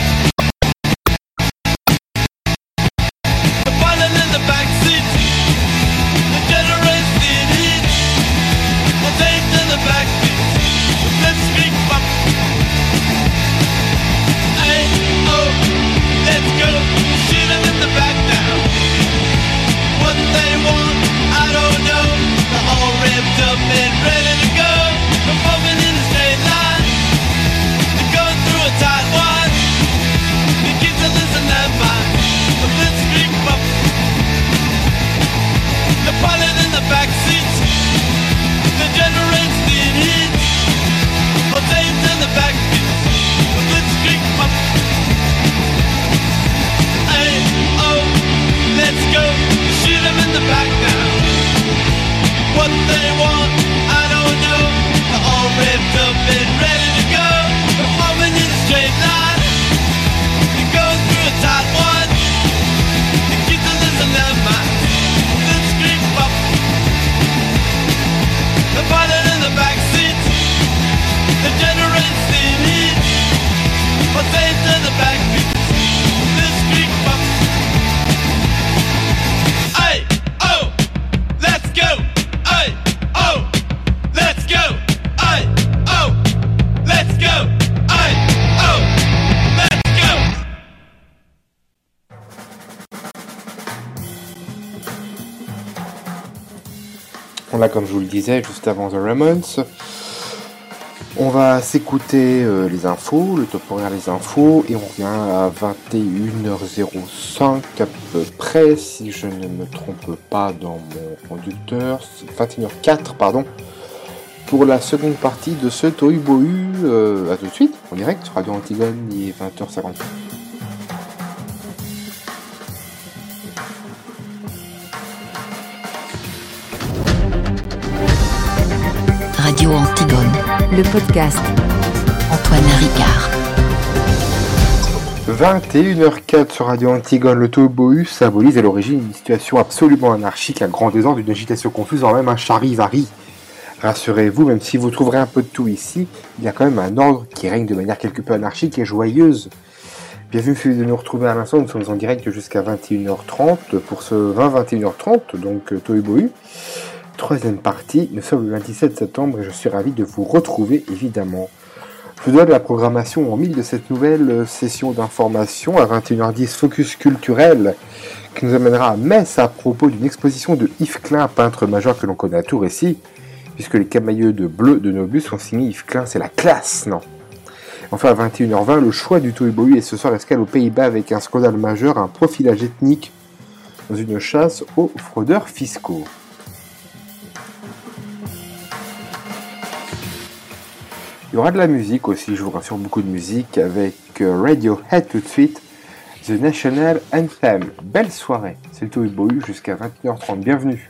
S14: the pilot in the back seat. The generator in heat. The tape in the back seat. The blitzkrieg bump. Hey, oh, let's go. Shoot 'em in the back now. What they want, I don't know. They're all revved up and ready to go. They're moving in a straight line. They're going through a tight one. You keep to listen and mind. The blitzkrieg bump. The pilot in the back seat. The generator in heat. The tape in the back seat. The blitzkrieg bump. Hey, oh, let's go. Shoot 'em in the back now. What they want, I don't know. They're all revved up and ready to go. They're moving in a straight line. You're going through a tight one. You keep to listen and mind. Blitzkrieg bump. The pilot in the back seat. The generator's in heat. The tape in the back seat. Blitzkrieg bump. Hey, oh, let's go. Hey, oh, let's go. Hey, oh, let's go. Hey, oh, let's go.
S1: Voilà, comme je vous le disais juste avant The Ramones, on va s'écouter euh, les infos, le top horaire des infos, et on revient à vingt et une heures cinq à peu près, si je ne me trompe pas dans mon conducteur, vingt et une heures quatre, pardon, pour la seconde partie de ce tohu-bohu. Euh, à tout de suite, en direct sur Radio Antigone, il est vingt heures cinquante.
S2: Radio Antigone, le podcast. Antoine Ricard.
S1: vingt et une heures quatre sur Radio Antigone, le tohu-bohu symbolise à l'origine une situation absolument anarchique, un grand désordre, une agitation confuse, voire même un charivari. Rassurez-vous, même si vous trouverez un peu de tout ici, il y a quand même un ordre qui règne de manière quelque peu anarchique et joyeuse. Bienvenue de nous retrouver à l'instant, nous sommes en direct jusqu'à vingt et une heures trente pour ce vingt vingt et une heures trente, donc Tohu Bohu. Troisième partie, nous sommes le vingt-sept septembre et je suis ravi de vous retrouver évidemment. Je vous donne la programmation en mille de cette nouvelle session d'information à vingt et une heures dix, focus culturel qui nous amènera à Metz à propos d'une exposition de Yves Klein, peintre majeur que l'on connaît à Tours-Ici, puisque les camailleux de bleu de nos bus sont signés Yves Klein, c'est la classe, non? Enfin, à vingt et une heures vingt, le choix du Tohu Bohu et ce soir escale aux Pays-Bas avec un scandale majeur, un profilage ethnique dans une chasse aux fraudeurs fiscaux. Il y aura de la musique aussi, je vous rassure, beaucoup de musique avec Radiohead tout de suite, The National Anthem. Belle soirée, c'est le Tohu Bohu jusqu'à vingt et une heures trente, bienvenue.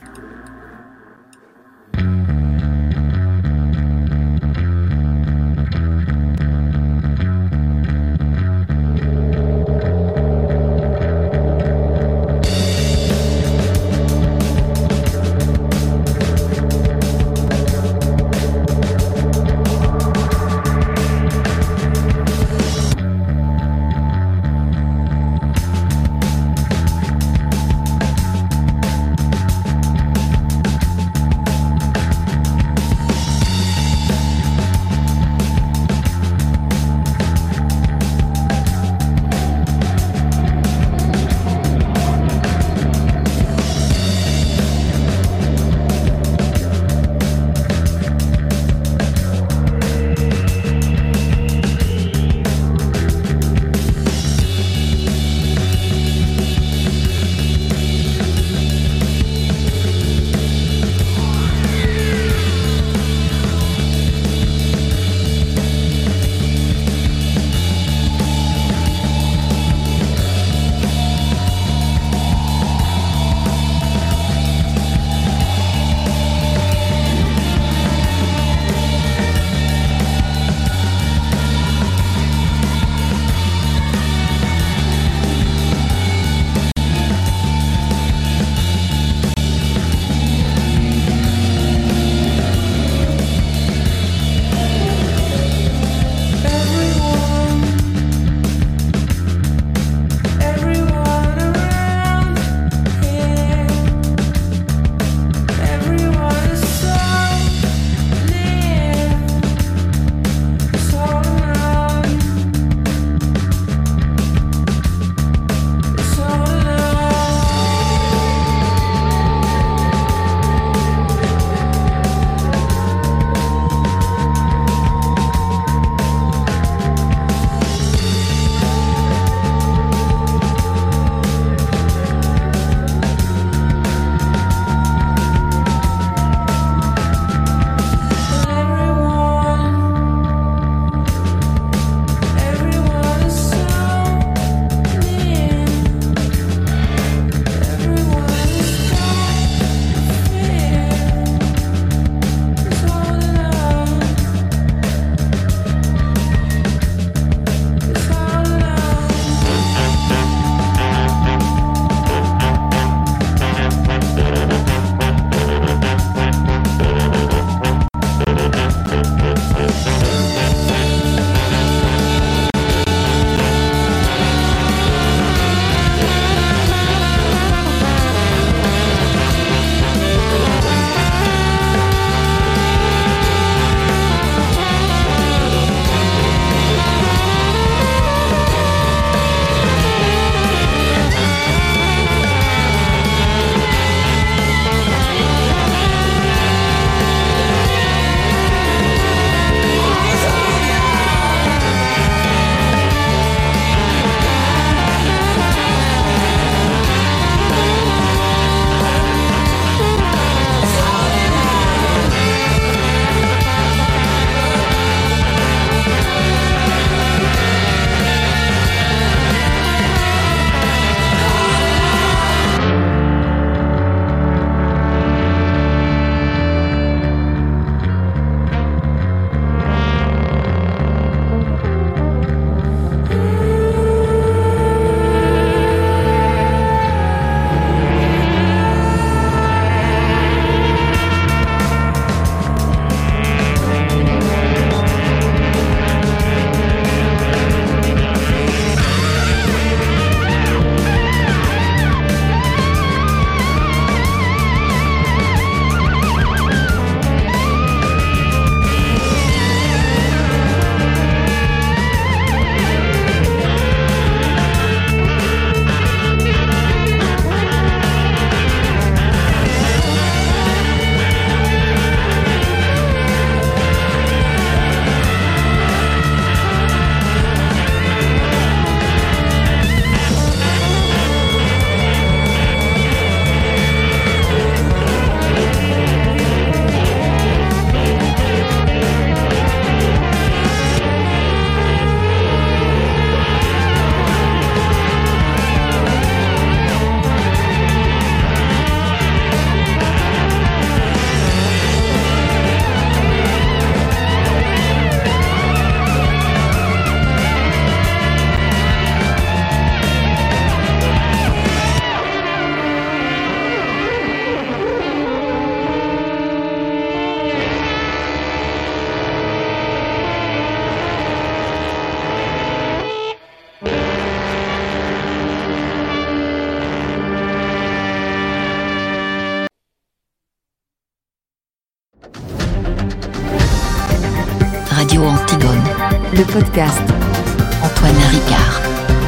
S2: Radio Antigone. Le podcast. Antoine Ricard.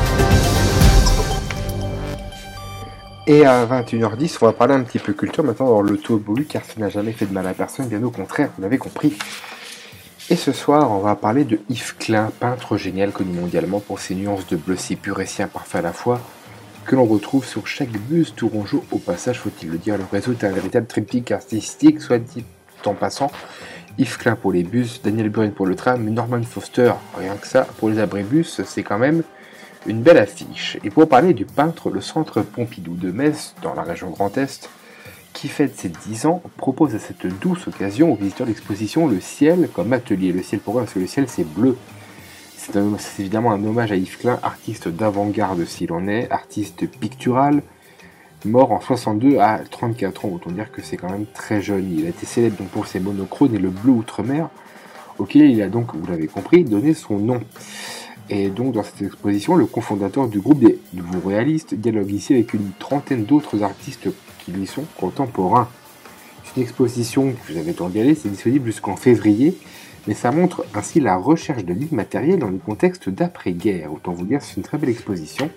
S1: Et à vingt et une heures dix, on va parler un petit peu culture maintenant dans le tout abolu, car ça n'a jamais fait de mal à personne, bien au contraire, vous l'avez compris. Et ce soir, on va parler de Yves Klein, peintre génial connu mondialement pour ses nuances de bleu si pur et si imparfait à la fois, que l'on retrouve sur chaque buste tourangeau. Au passage, faut-il le dire, le réseau est un véritable triptyque artistique, soit dit en passant. Yves Klein pour les bus, Daniel Buren pour le tram, Norman Foster, rien que ça, pour les abribus, c'est quand même une belle affiche. Et pour parler du peintre, le centre Pompidou de Metz, dans la région Grand Est, qui fête ses dix ans, propose à cette douce occasion aux visiteurs l'exposition Le Ciel comme atelier. Le ciel pourquoi ? Parce que le ciel c'est bleu. C'est, un, c'est évidemment un hommage à Yves Klein, artiste d'avant-garde s'il en est, artiste pictural, mort en soixante-deux à trente-quatre ans, autant dire que c'est quand même très jeune. Il a été célèbre donc pour ses monochromes et le bleu outre-mer, auquel il a donc, vous l'avez compris, donné son nom. Et donc dans cette exposition, le cofondateur du groupe des nouveaux réalistes dialogue ici avec une trentaine d'autres artistes qui lui sont contemporains. C'est une exposition que vous avez le temps d'y aller, c'est disponible jusqu'en février, mais ça montre ainsi la recherche de l'immatériel dans le contexte d'après-guerre. Autant vous dire, c'est une très belle exposition.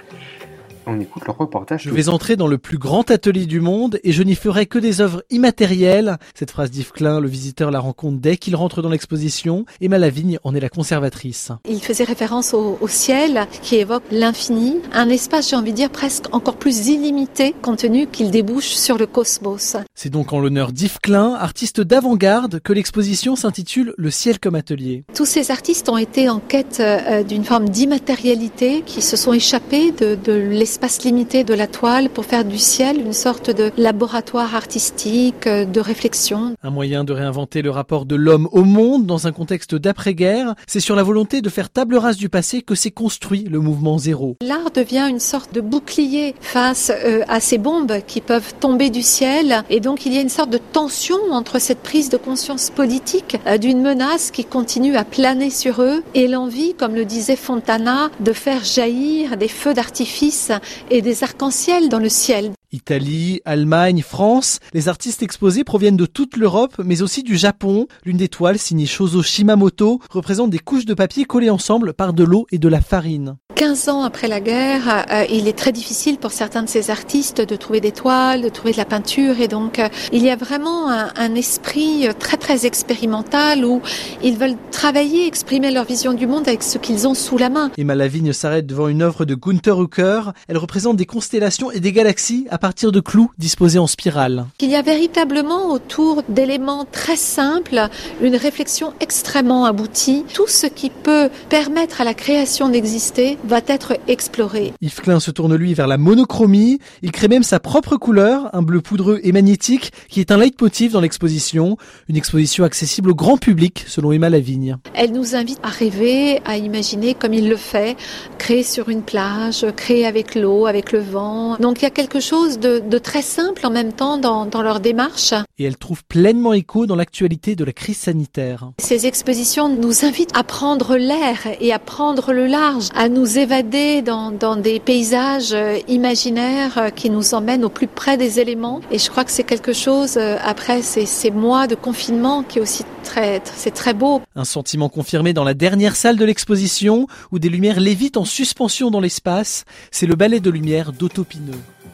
S1: On écoute leur reportage.
S15: Je vais entrer dans le plus grand atelier du monde et je n'y ferai que des œuvres immatérielles. Cette phrase d'Yves Klein, le visiteur la rencontre dès qu'il rentre dans l'exposition. Emma Lavigne en est la conservatrice.
S16: Il faisait référence au, au ciel qui évoque l'infini, un espace, j'ai envie de dire, presque encore plus illimité compte tenu qu'il débouche sur le cosmos.
S15: C'est donc en l'honneur d'Yves Klein, artiste d'avant-garde, que l'exposition s'intitule Le ciel comme atelier.
S16: Tous ces artistes ont été en quête euh, d'une forme d'immatérialité qui se sont échappés de, de l'espace espace limité de la toile pour faire du ciel une sorte de laboratoire artistique, de réflexion.
S15: Un moyen de réinventer le rapport de l'homme au monde dans un contexte d'après-guerre. C'est sur la volonté de faire table rase du passé que s'est construit le mouvement zéro.
S16: L'art devient une sorte de bouclier face euh, à ces bombes qui peuvent tomber du ciel. Et donc il y a une sorte de tension entre cette prise de conscience politique euh, d'une menace qui continue à planer sur eux et l'envie, comme le disait Fontana, de faire jaillir des feux d'artifice et des arcs-en-ciel dans le ciel.
S15: Italie, Allemagne, France, les artistes exposés proviennent de toute l'Europe, mais aussi du Japon. L'une des toiles, signée Shozo Shimamoto, représente des couches de papier collées ensemble par de l'eau et de la farine.
S16: quinze ans après la guerre, euh, il est très difficile pour certains de ces artistes de trouver des toiles, de trouver de la peinture, et donc euh, il y a vraiment un, un esprit très très expérimental où ils veulent travailler, exprimer leur vision du monde avec ce qu'ils ont sous la main.
S15: Emma Lavigne s'arrête devant une œuvre de Gunther Ucker. Elle représente des constellations et des galaxies à partir de clous disposés en spirale.
S16: Il y a véritablement autour d'éléments très simples une réflexion extrêmement aboutie. Tout ce qui peut permettre à la création d'exister va être exploré.
S15: Yves Klein se tourne lui vers la monochromie. Il crée même sa propre couleur, un bleu poudreux et magnétique, qui est un leitmotiv dans l'exposition. Une exposition accessible au grand public, selon Emma Lavigne.
S16: Elle nous invite à rêver, à imaginer comme il le fait, créer sur une plage, créer avec l'eau, avec le vent. Donc il y a quelque chose de, de très simple en même temps dans, dans leur démarche.
S15: Et elle trouve pleinement écho dans l'actualité de la crise sanitaire.
S16: Ces expositions nous invitent à prendre l'air et à prendre le large, à nous évader dans, dans des paysages imaginaires qui nous emmènent au plus près des éléments. Et je crois que c'est quelque chose, après ces, ces mois de confinement, qui est aussi très, c'est très beau.
S15: Un sentiment confirmé dans la dernière salle de l'exposition, où des lumières lévitent en suspension dans l'espace. C'est le ballet de lumière d'Otto Pineux.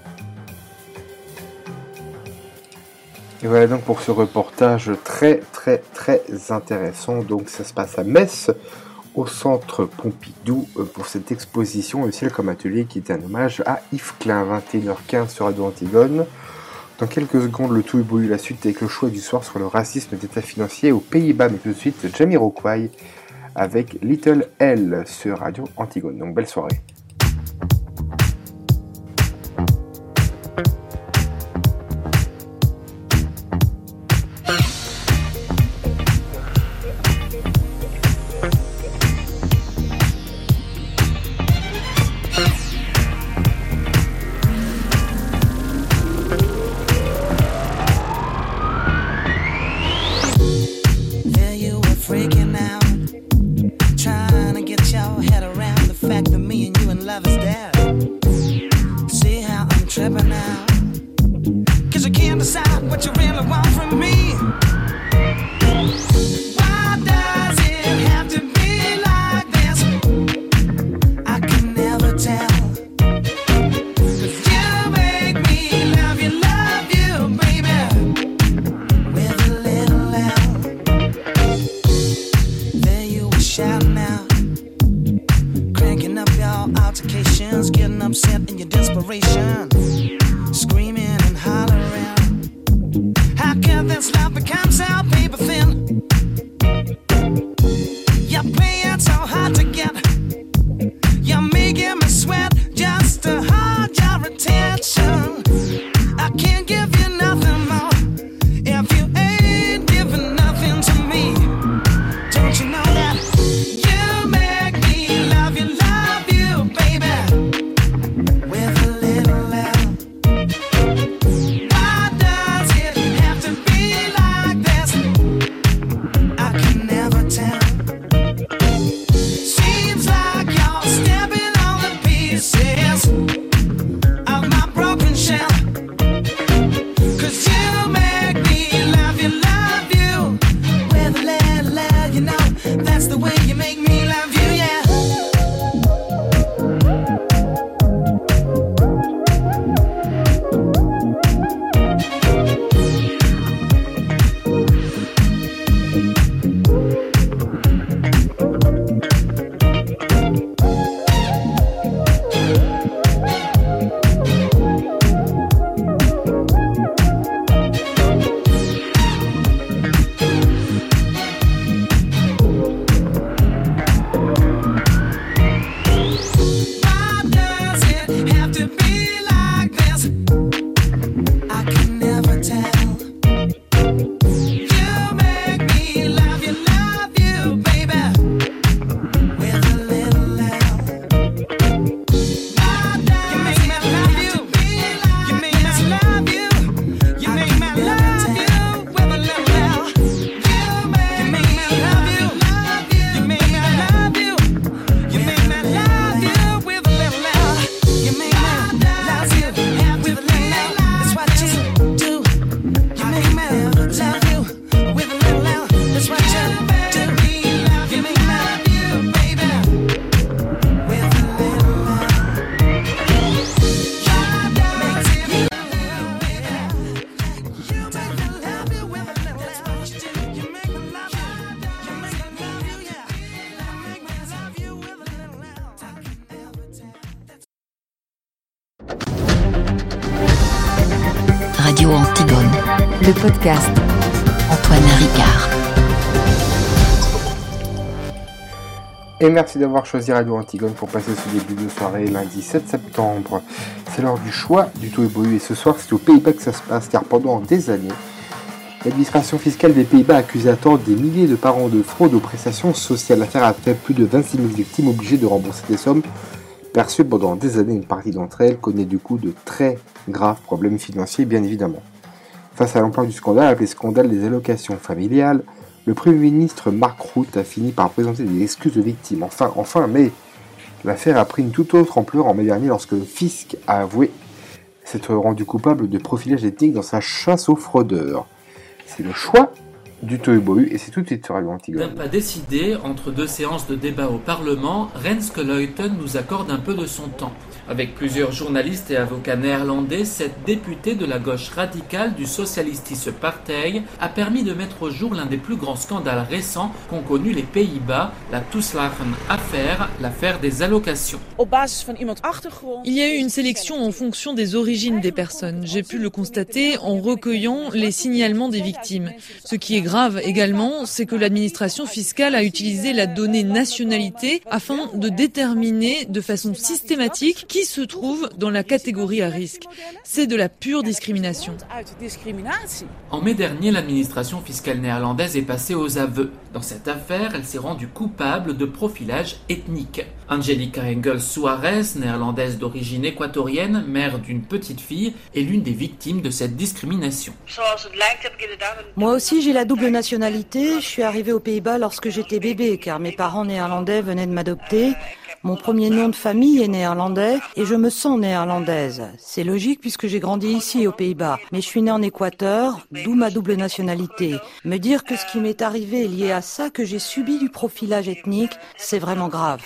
S1: Et voilà donc pour ce reportage très très très intéressant. Donc ça se passe à Metz, au centre Pompidou, pour cette exposition Le ciel comme atelier, qui est un hommage à Yves Klein. Vingt et une heures quinze sur Radio Antigone. Dans quelques secondes, le tout évolue la suite avec le choix du soir sur le racisme d'État financier aux Pays-Bas. Mais tout de suite, Jamiroquai avec Little L sur Radio Antigone. Donc belle soirée.
S17: Freaking out, trying to get your head around the fact that me and you and
S2: Radio Antigone, le podcast. Antoine Ricard.
S1: Et merci d'avoir choisi Radio Antigone pour passer ce début de soirée lundi sept septembre. C'est l'heure du choix du Tohubohu et ce soir c'est aux Pays-Bas que ça se passe car pendant des années, l'administration fiscale des Pays-Bas accusait à tort des milliers de parents de fraude aux prestations sociales. L'affaire a fait plus de vingt-six mille victimes obligées de rembourser des sommes perçues pendant des années. Une partie d'entre elles connaît du coup de très graves problèmes financiers bien évidemment. Face à l'ampleur du scandale, appelé scandale des allocations familiales, le Premier ministre Mark Rutte a fini par présenter des excuses aux victimes. Enfin, enfin, mais l'affaire a pris une toute autre ampleur en mai dernier lorsque le fisc a avoué s'être rendu coupable de profilage ethnique dans sa chasse aux fraudeurs. C'est le choix du Tohubohu et c'est tout de suite sur Radio Antigone.
S17: D'un pas décidé, entre deux séances de débat au Parlement, Renske Leuten nous accorde un peu de son temps. Avec plusieurs journalistes et avocats néerlandais, cette députée de la gauche radicale du Socialistische Partij a permis de mettre au jour l'un des plus grands scandales récents qu'ont connu les Pays-Bas, la Toeslagen-affaire, l'affaire des allocations.
S18: Il y a eu une sélection en fonction des origines des personnes. J'ai pu le constater en recueillant les signalements des victimes. Ce qui est grave également, c'est que l'administration fiscale a utilisé la donnée nationalité afin de déterminer de façon systématique qui se trouve dans la catégorie à risque. C'est de la pure discrimination.
S17: En mai dernier, l'administration fiscale néerlandaise est passée aux aveux. Dans cette affaire, elle s'est rendue coupable de profilage ethnique. Angelica Engels Suarez, néerlandaise d'origine équatorienne, mère d'une petite fille, est l'une des victimes de cette discrimination.
S19: Moi aussi, j'ai la double nationalité. Je suis arrivée aux Pays-Bas lorsque j'étais bébé, car mes parents néerlandais venaient de m'adopter. Mon premier nom de famille est néerlandais et je me sens néerlandaise. C'est logique puisque j'ai grandi ici aux Pays-Bas. Mais je suis née en Équateur, d'où ma double nationalité. Me dire que ce qui m'est arrivé est lié à ça, que j'ai subi du profilage ethnique, c'est vraiment grave.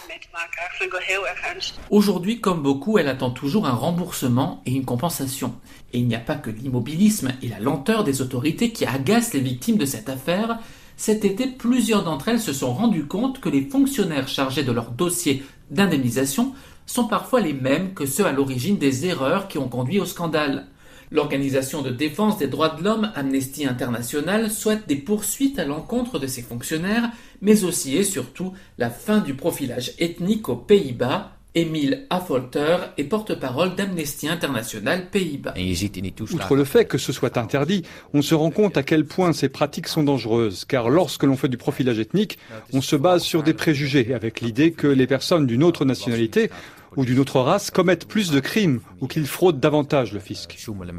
S17: Aujourd'hui, comme beaucoup, elle attend toujours un remboursement et une compensation. Et il n'y a pas que l'immobilisme et la lenteur des autorités qui agacent les victimes de cette affaire. Cet été, plusieurs d'entre elles se sont rendues compte que les fonctionnaires chargés de leur dossier d'indemnisation sont parfois les mêmes que ceux à l'origine des erreurs qui ont conduit au scandale. L'organisation de défense des droits de l'homme Amnesty International souhaite des poursuites à l'encontre de ces fonctionnaires, mais aussi et surtout la fin du profilage ethnique aux Pays-Bas. Émile Affolter est porte-parole d'Amnesty International Pays-Bas.
S20: Outre le fait que ce soit interdit, on se rend compte à quel point ces pratiques sont dangereuses, car lorsque l'on fait du profilage ethnique, on se base sur des préjugés, avec l'idée que les personnes d'une autre nationalité ou d'une autre race commettent plus de crimes ou qu'ils fraudent davantage le fisc.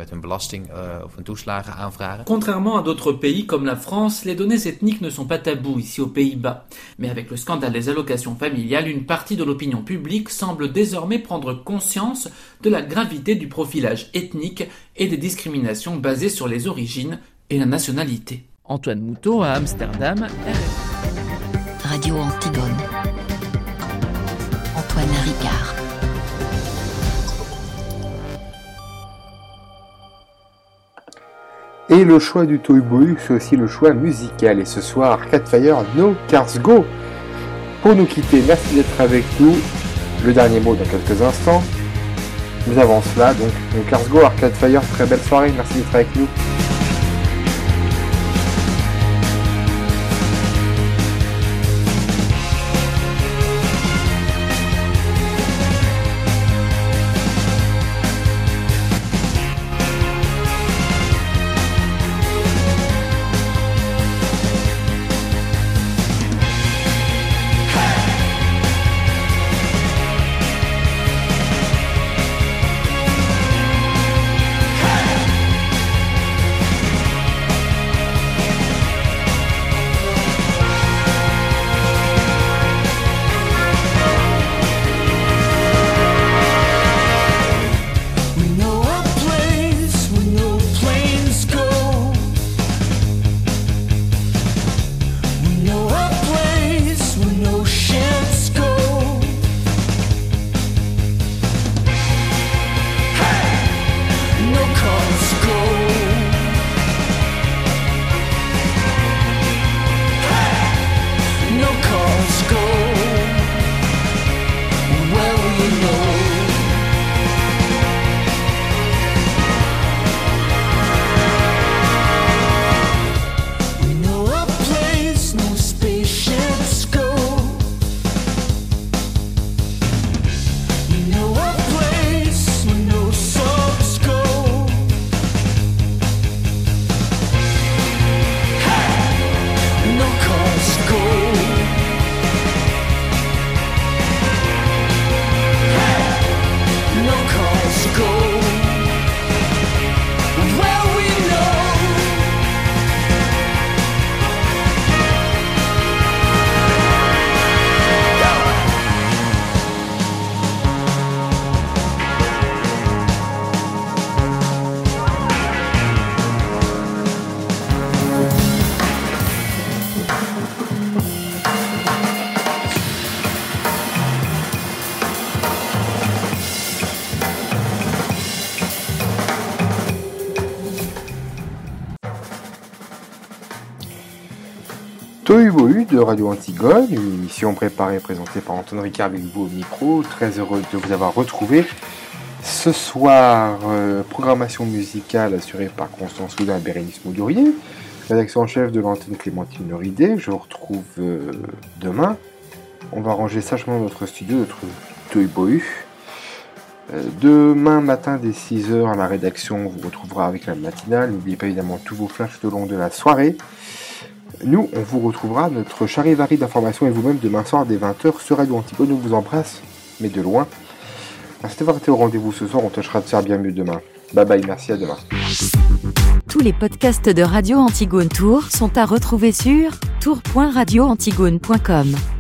S17: Contrairement à d'autres pays comme la France, les données ethniques ne sont pas tabous ici aux Pays-Bas. Mais avec le scandale des allocations familiales, une partie de l'opinion publique semble désormais prendre conscience de la gravité du profilage ethnique et des discriminations basées sur les origines et la nationalité.
S4: Antoine Moutot à Amsterdam, R F I.
S2: Radio Antigone. Antoine Ricard.
S1: Et le choix du Tohubohu, c'est aussi le choix musical. Et ce soir, Arcade Fire, No Cars Go. Pour nous quitter, merci d'être avec nous. Le dernier mot dans quelques instants. Mais avant cela, donc, No Cars Go, Arcade Fire, très belle soirée. Merci d'être avec nous. Tohubohu de Radio Antigone, une émission préparée et présentée par Antoine Ricard avec vous au micro. Très heureux de vous avoir retrouvé. Ce soir, euh, programmation musicale assurée par Constance Houdin et Bérénice Moudurier. Rédaction en chef de l'antenne Clémentine Loridé. Je vous retrouve euh, demain. On va ranger sagement notre studio, notre Tohubohu. Euh, demain matin dès six heures à la rédaction, on vous retrouvera avec la matinale. N'oubliez pas évidemment tous vos flashs tout au long de la soirée. Nous, on vous retrouvera notre charivari d'informations et vous-même demain soir dès vingt heures sur Radio Antigone. On vous embrasse, mais de loin. Merci d'avoir été au rendez-vous ce soir. On tâchera de faire bien mieux demain. Bye bye, merci, à demain.
S2: Tous les podcasts de Radio Antigone Tours sont à retrouver sur tour point radio antigone point com.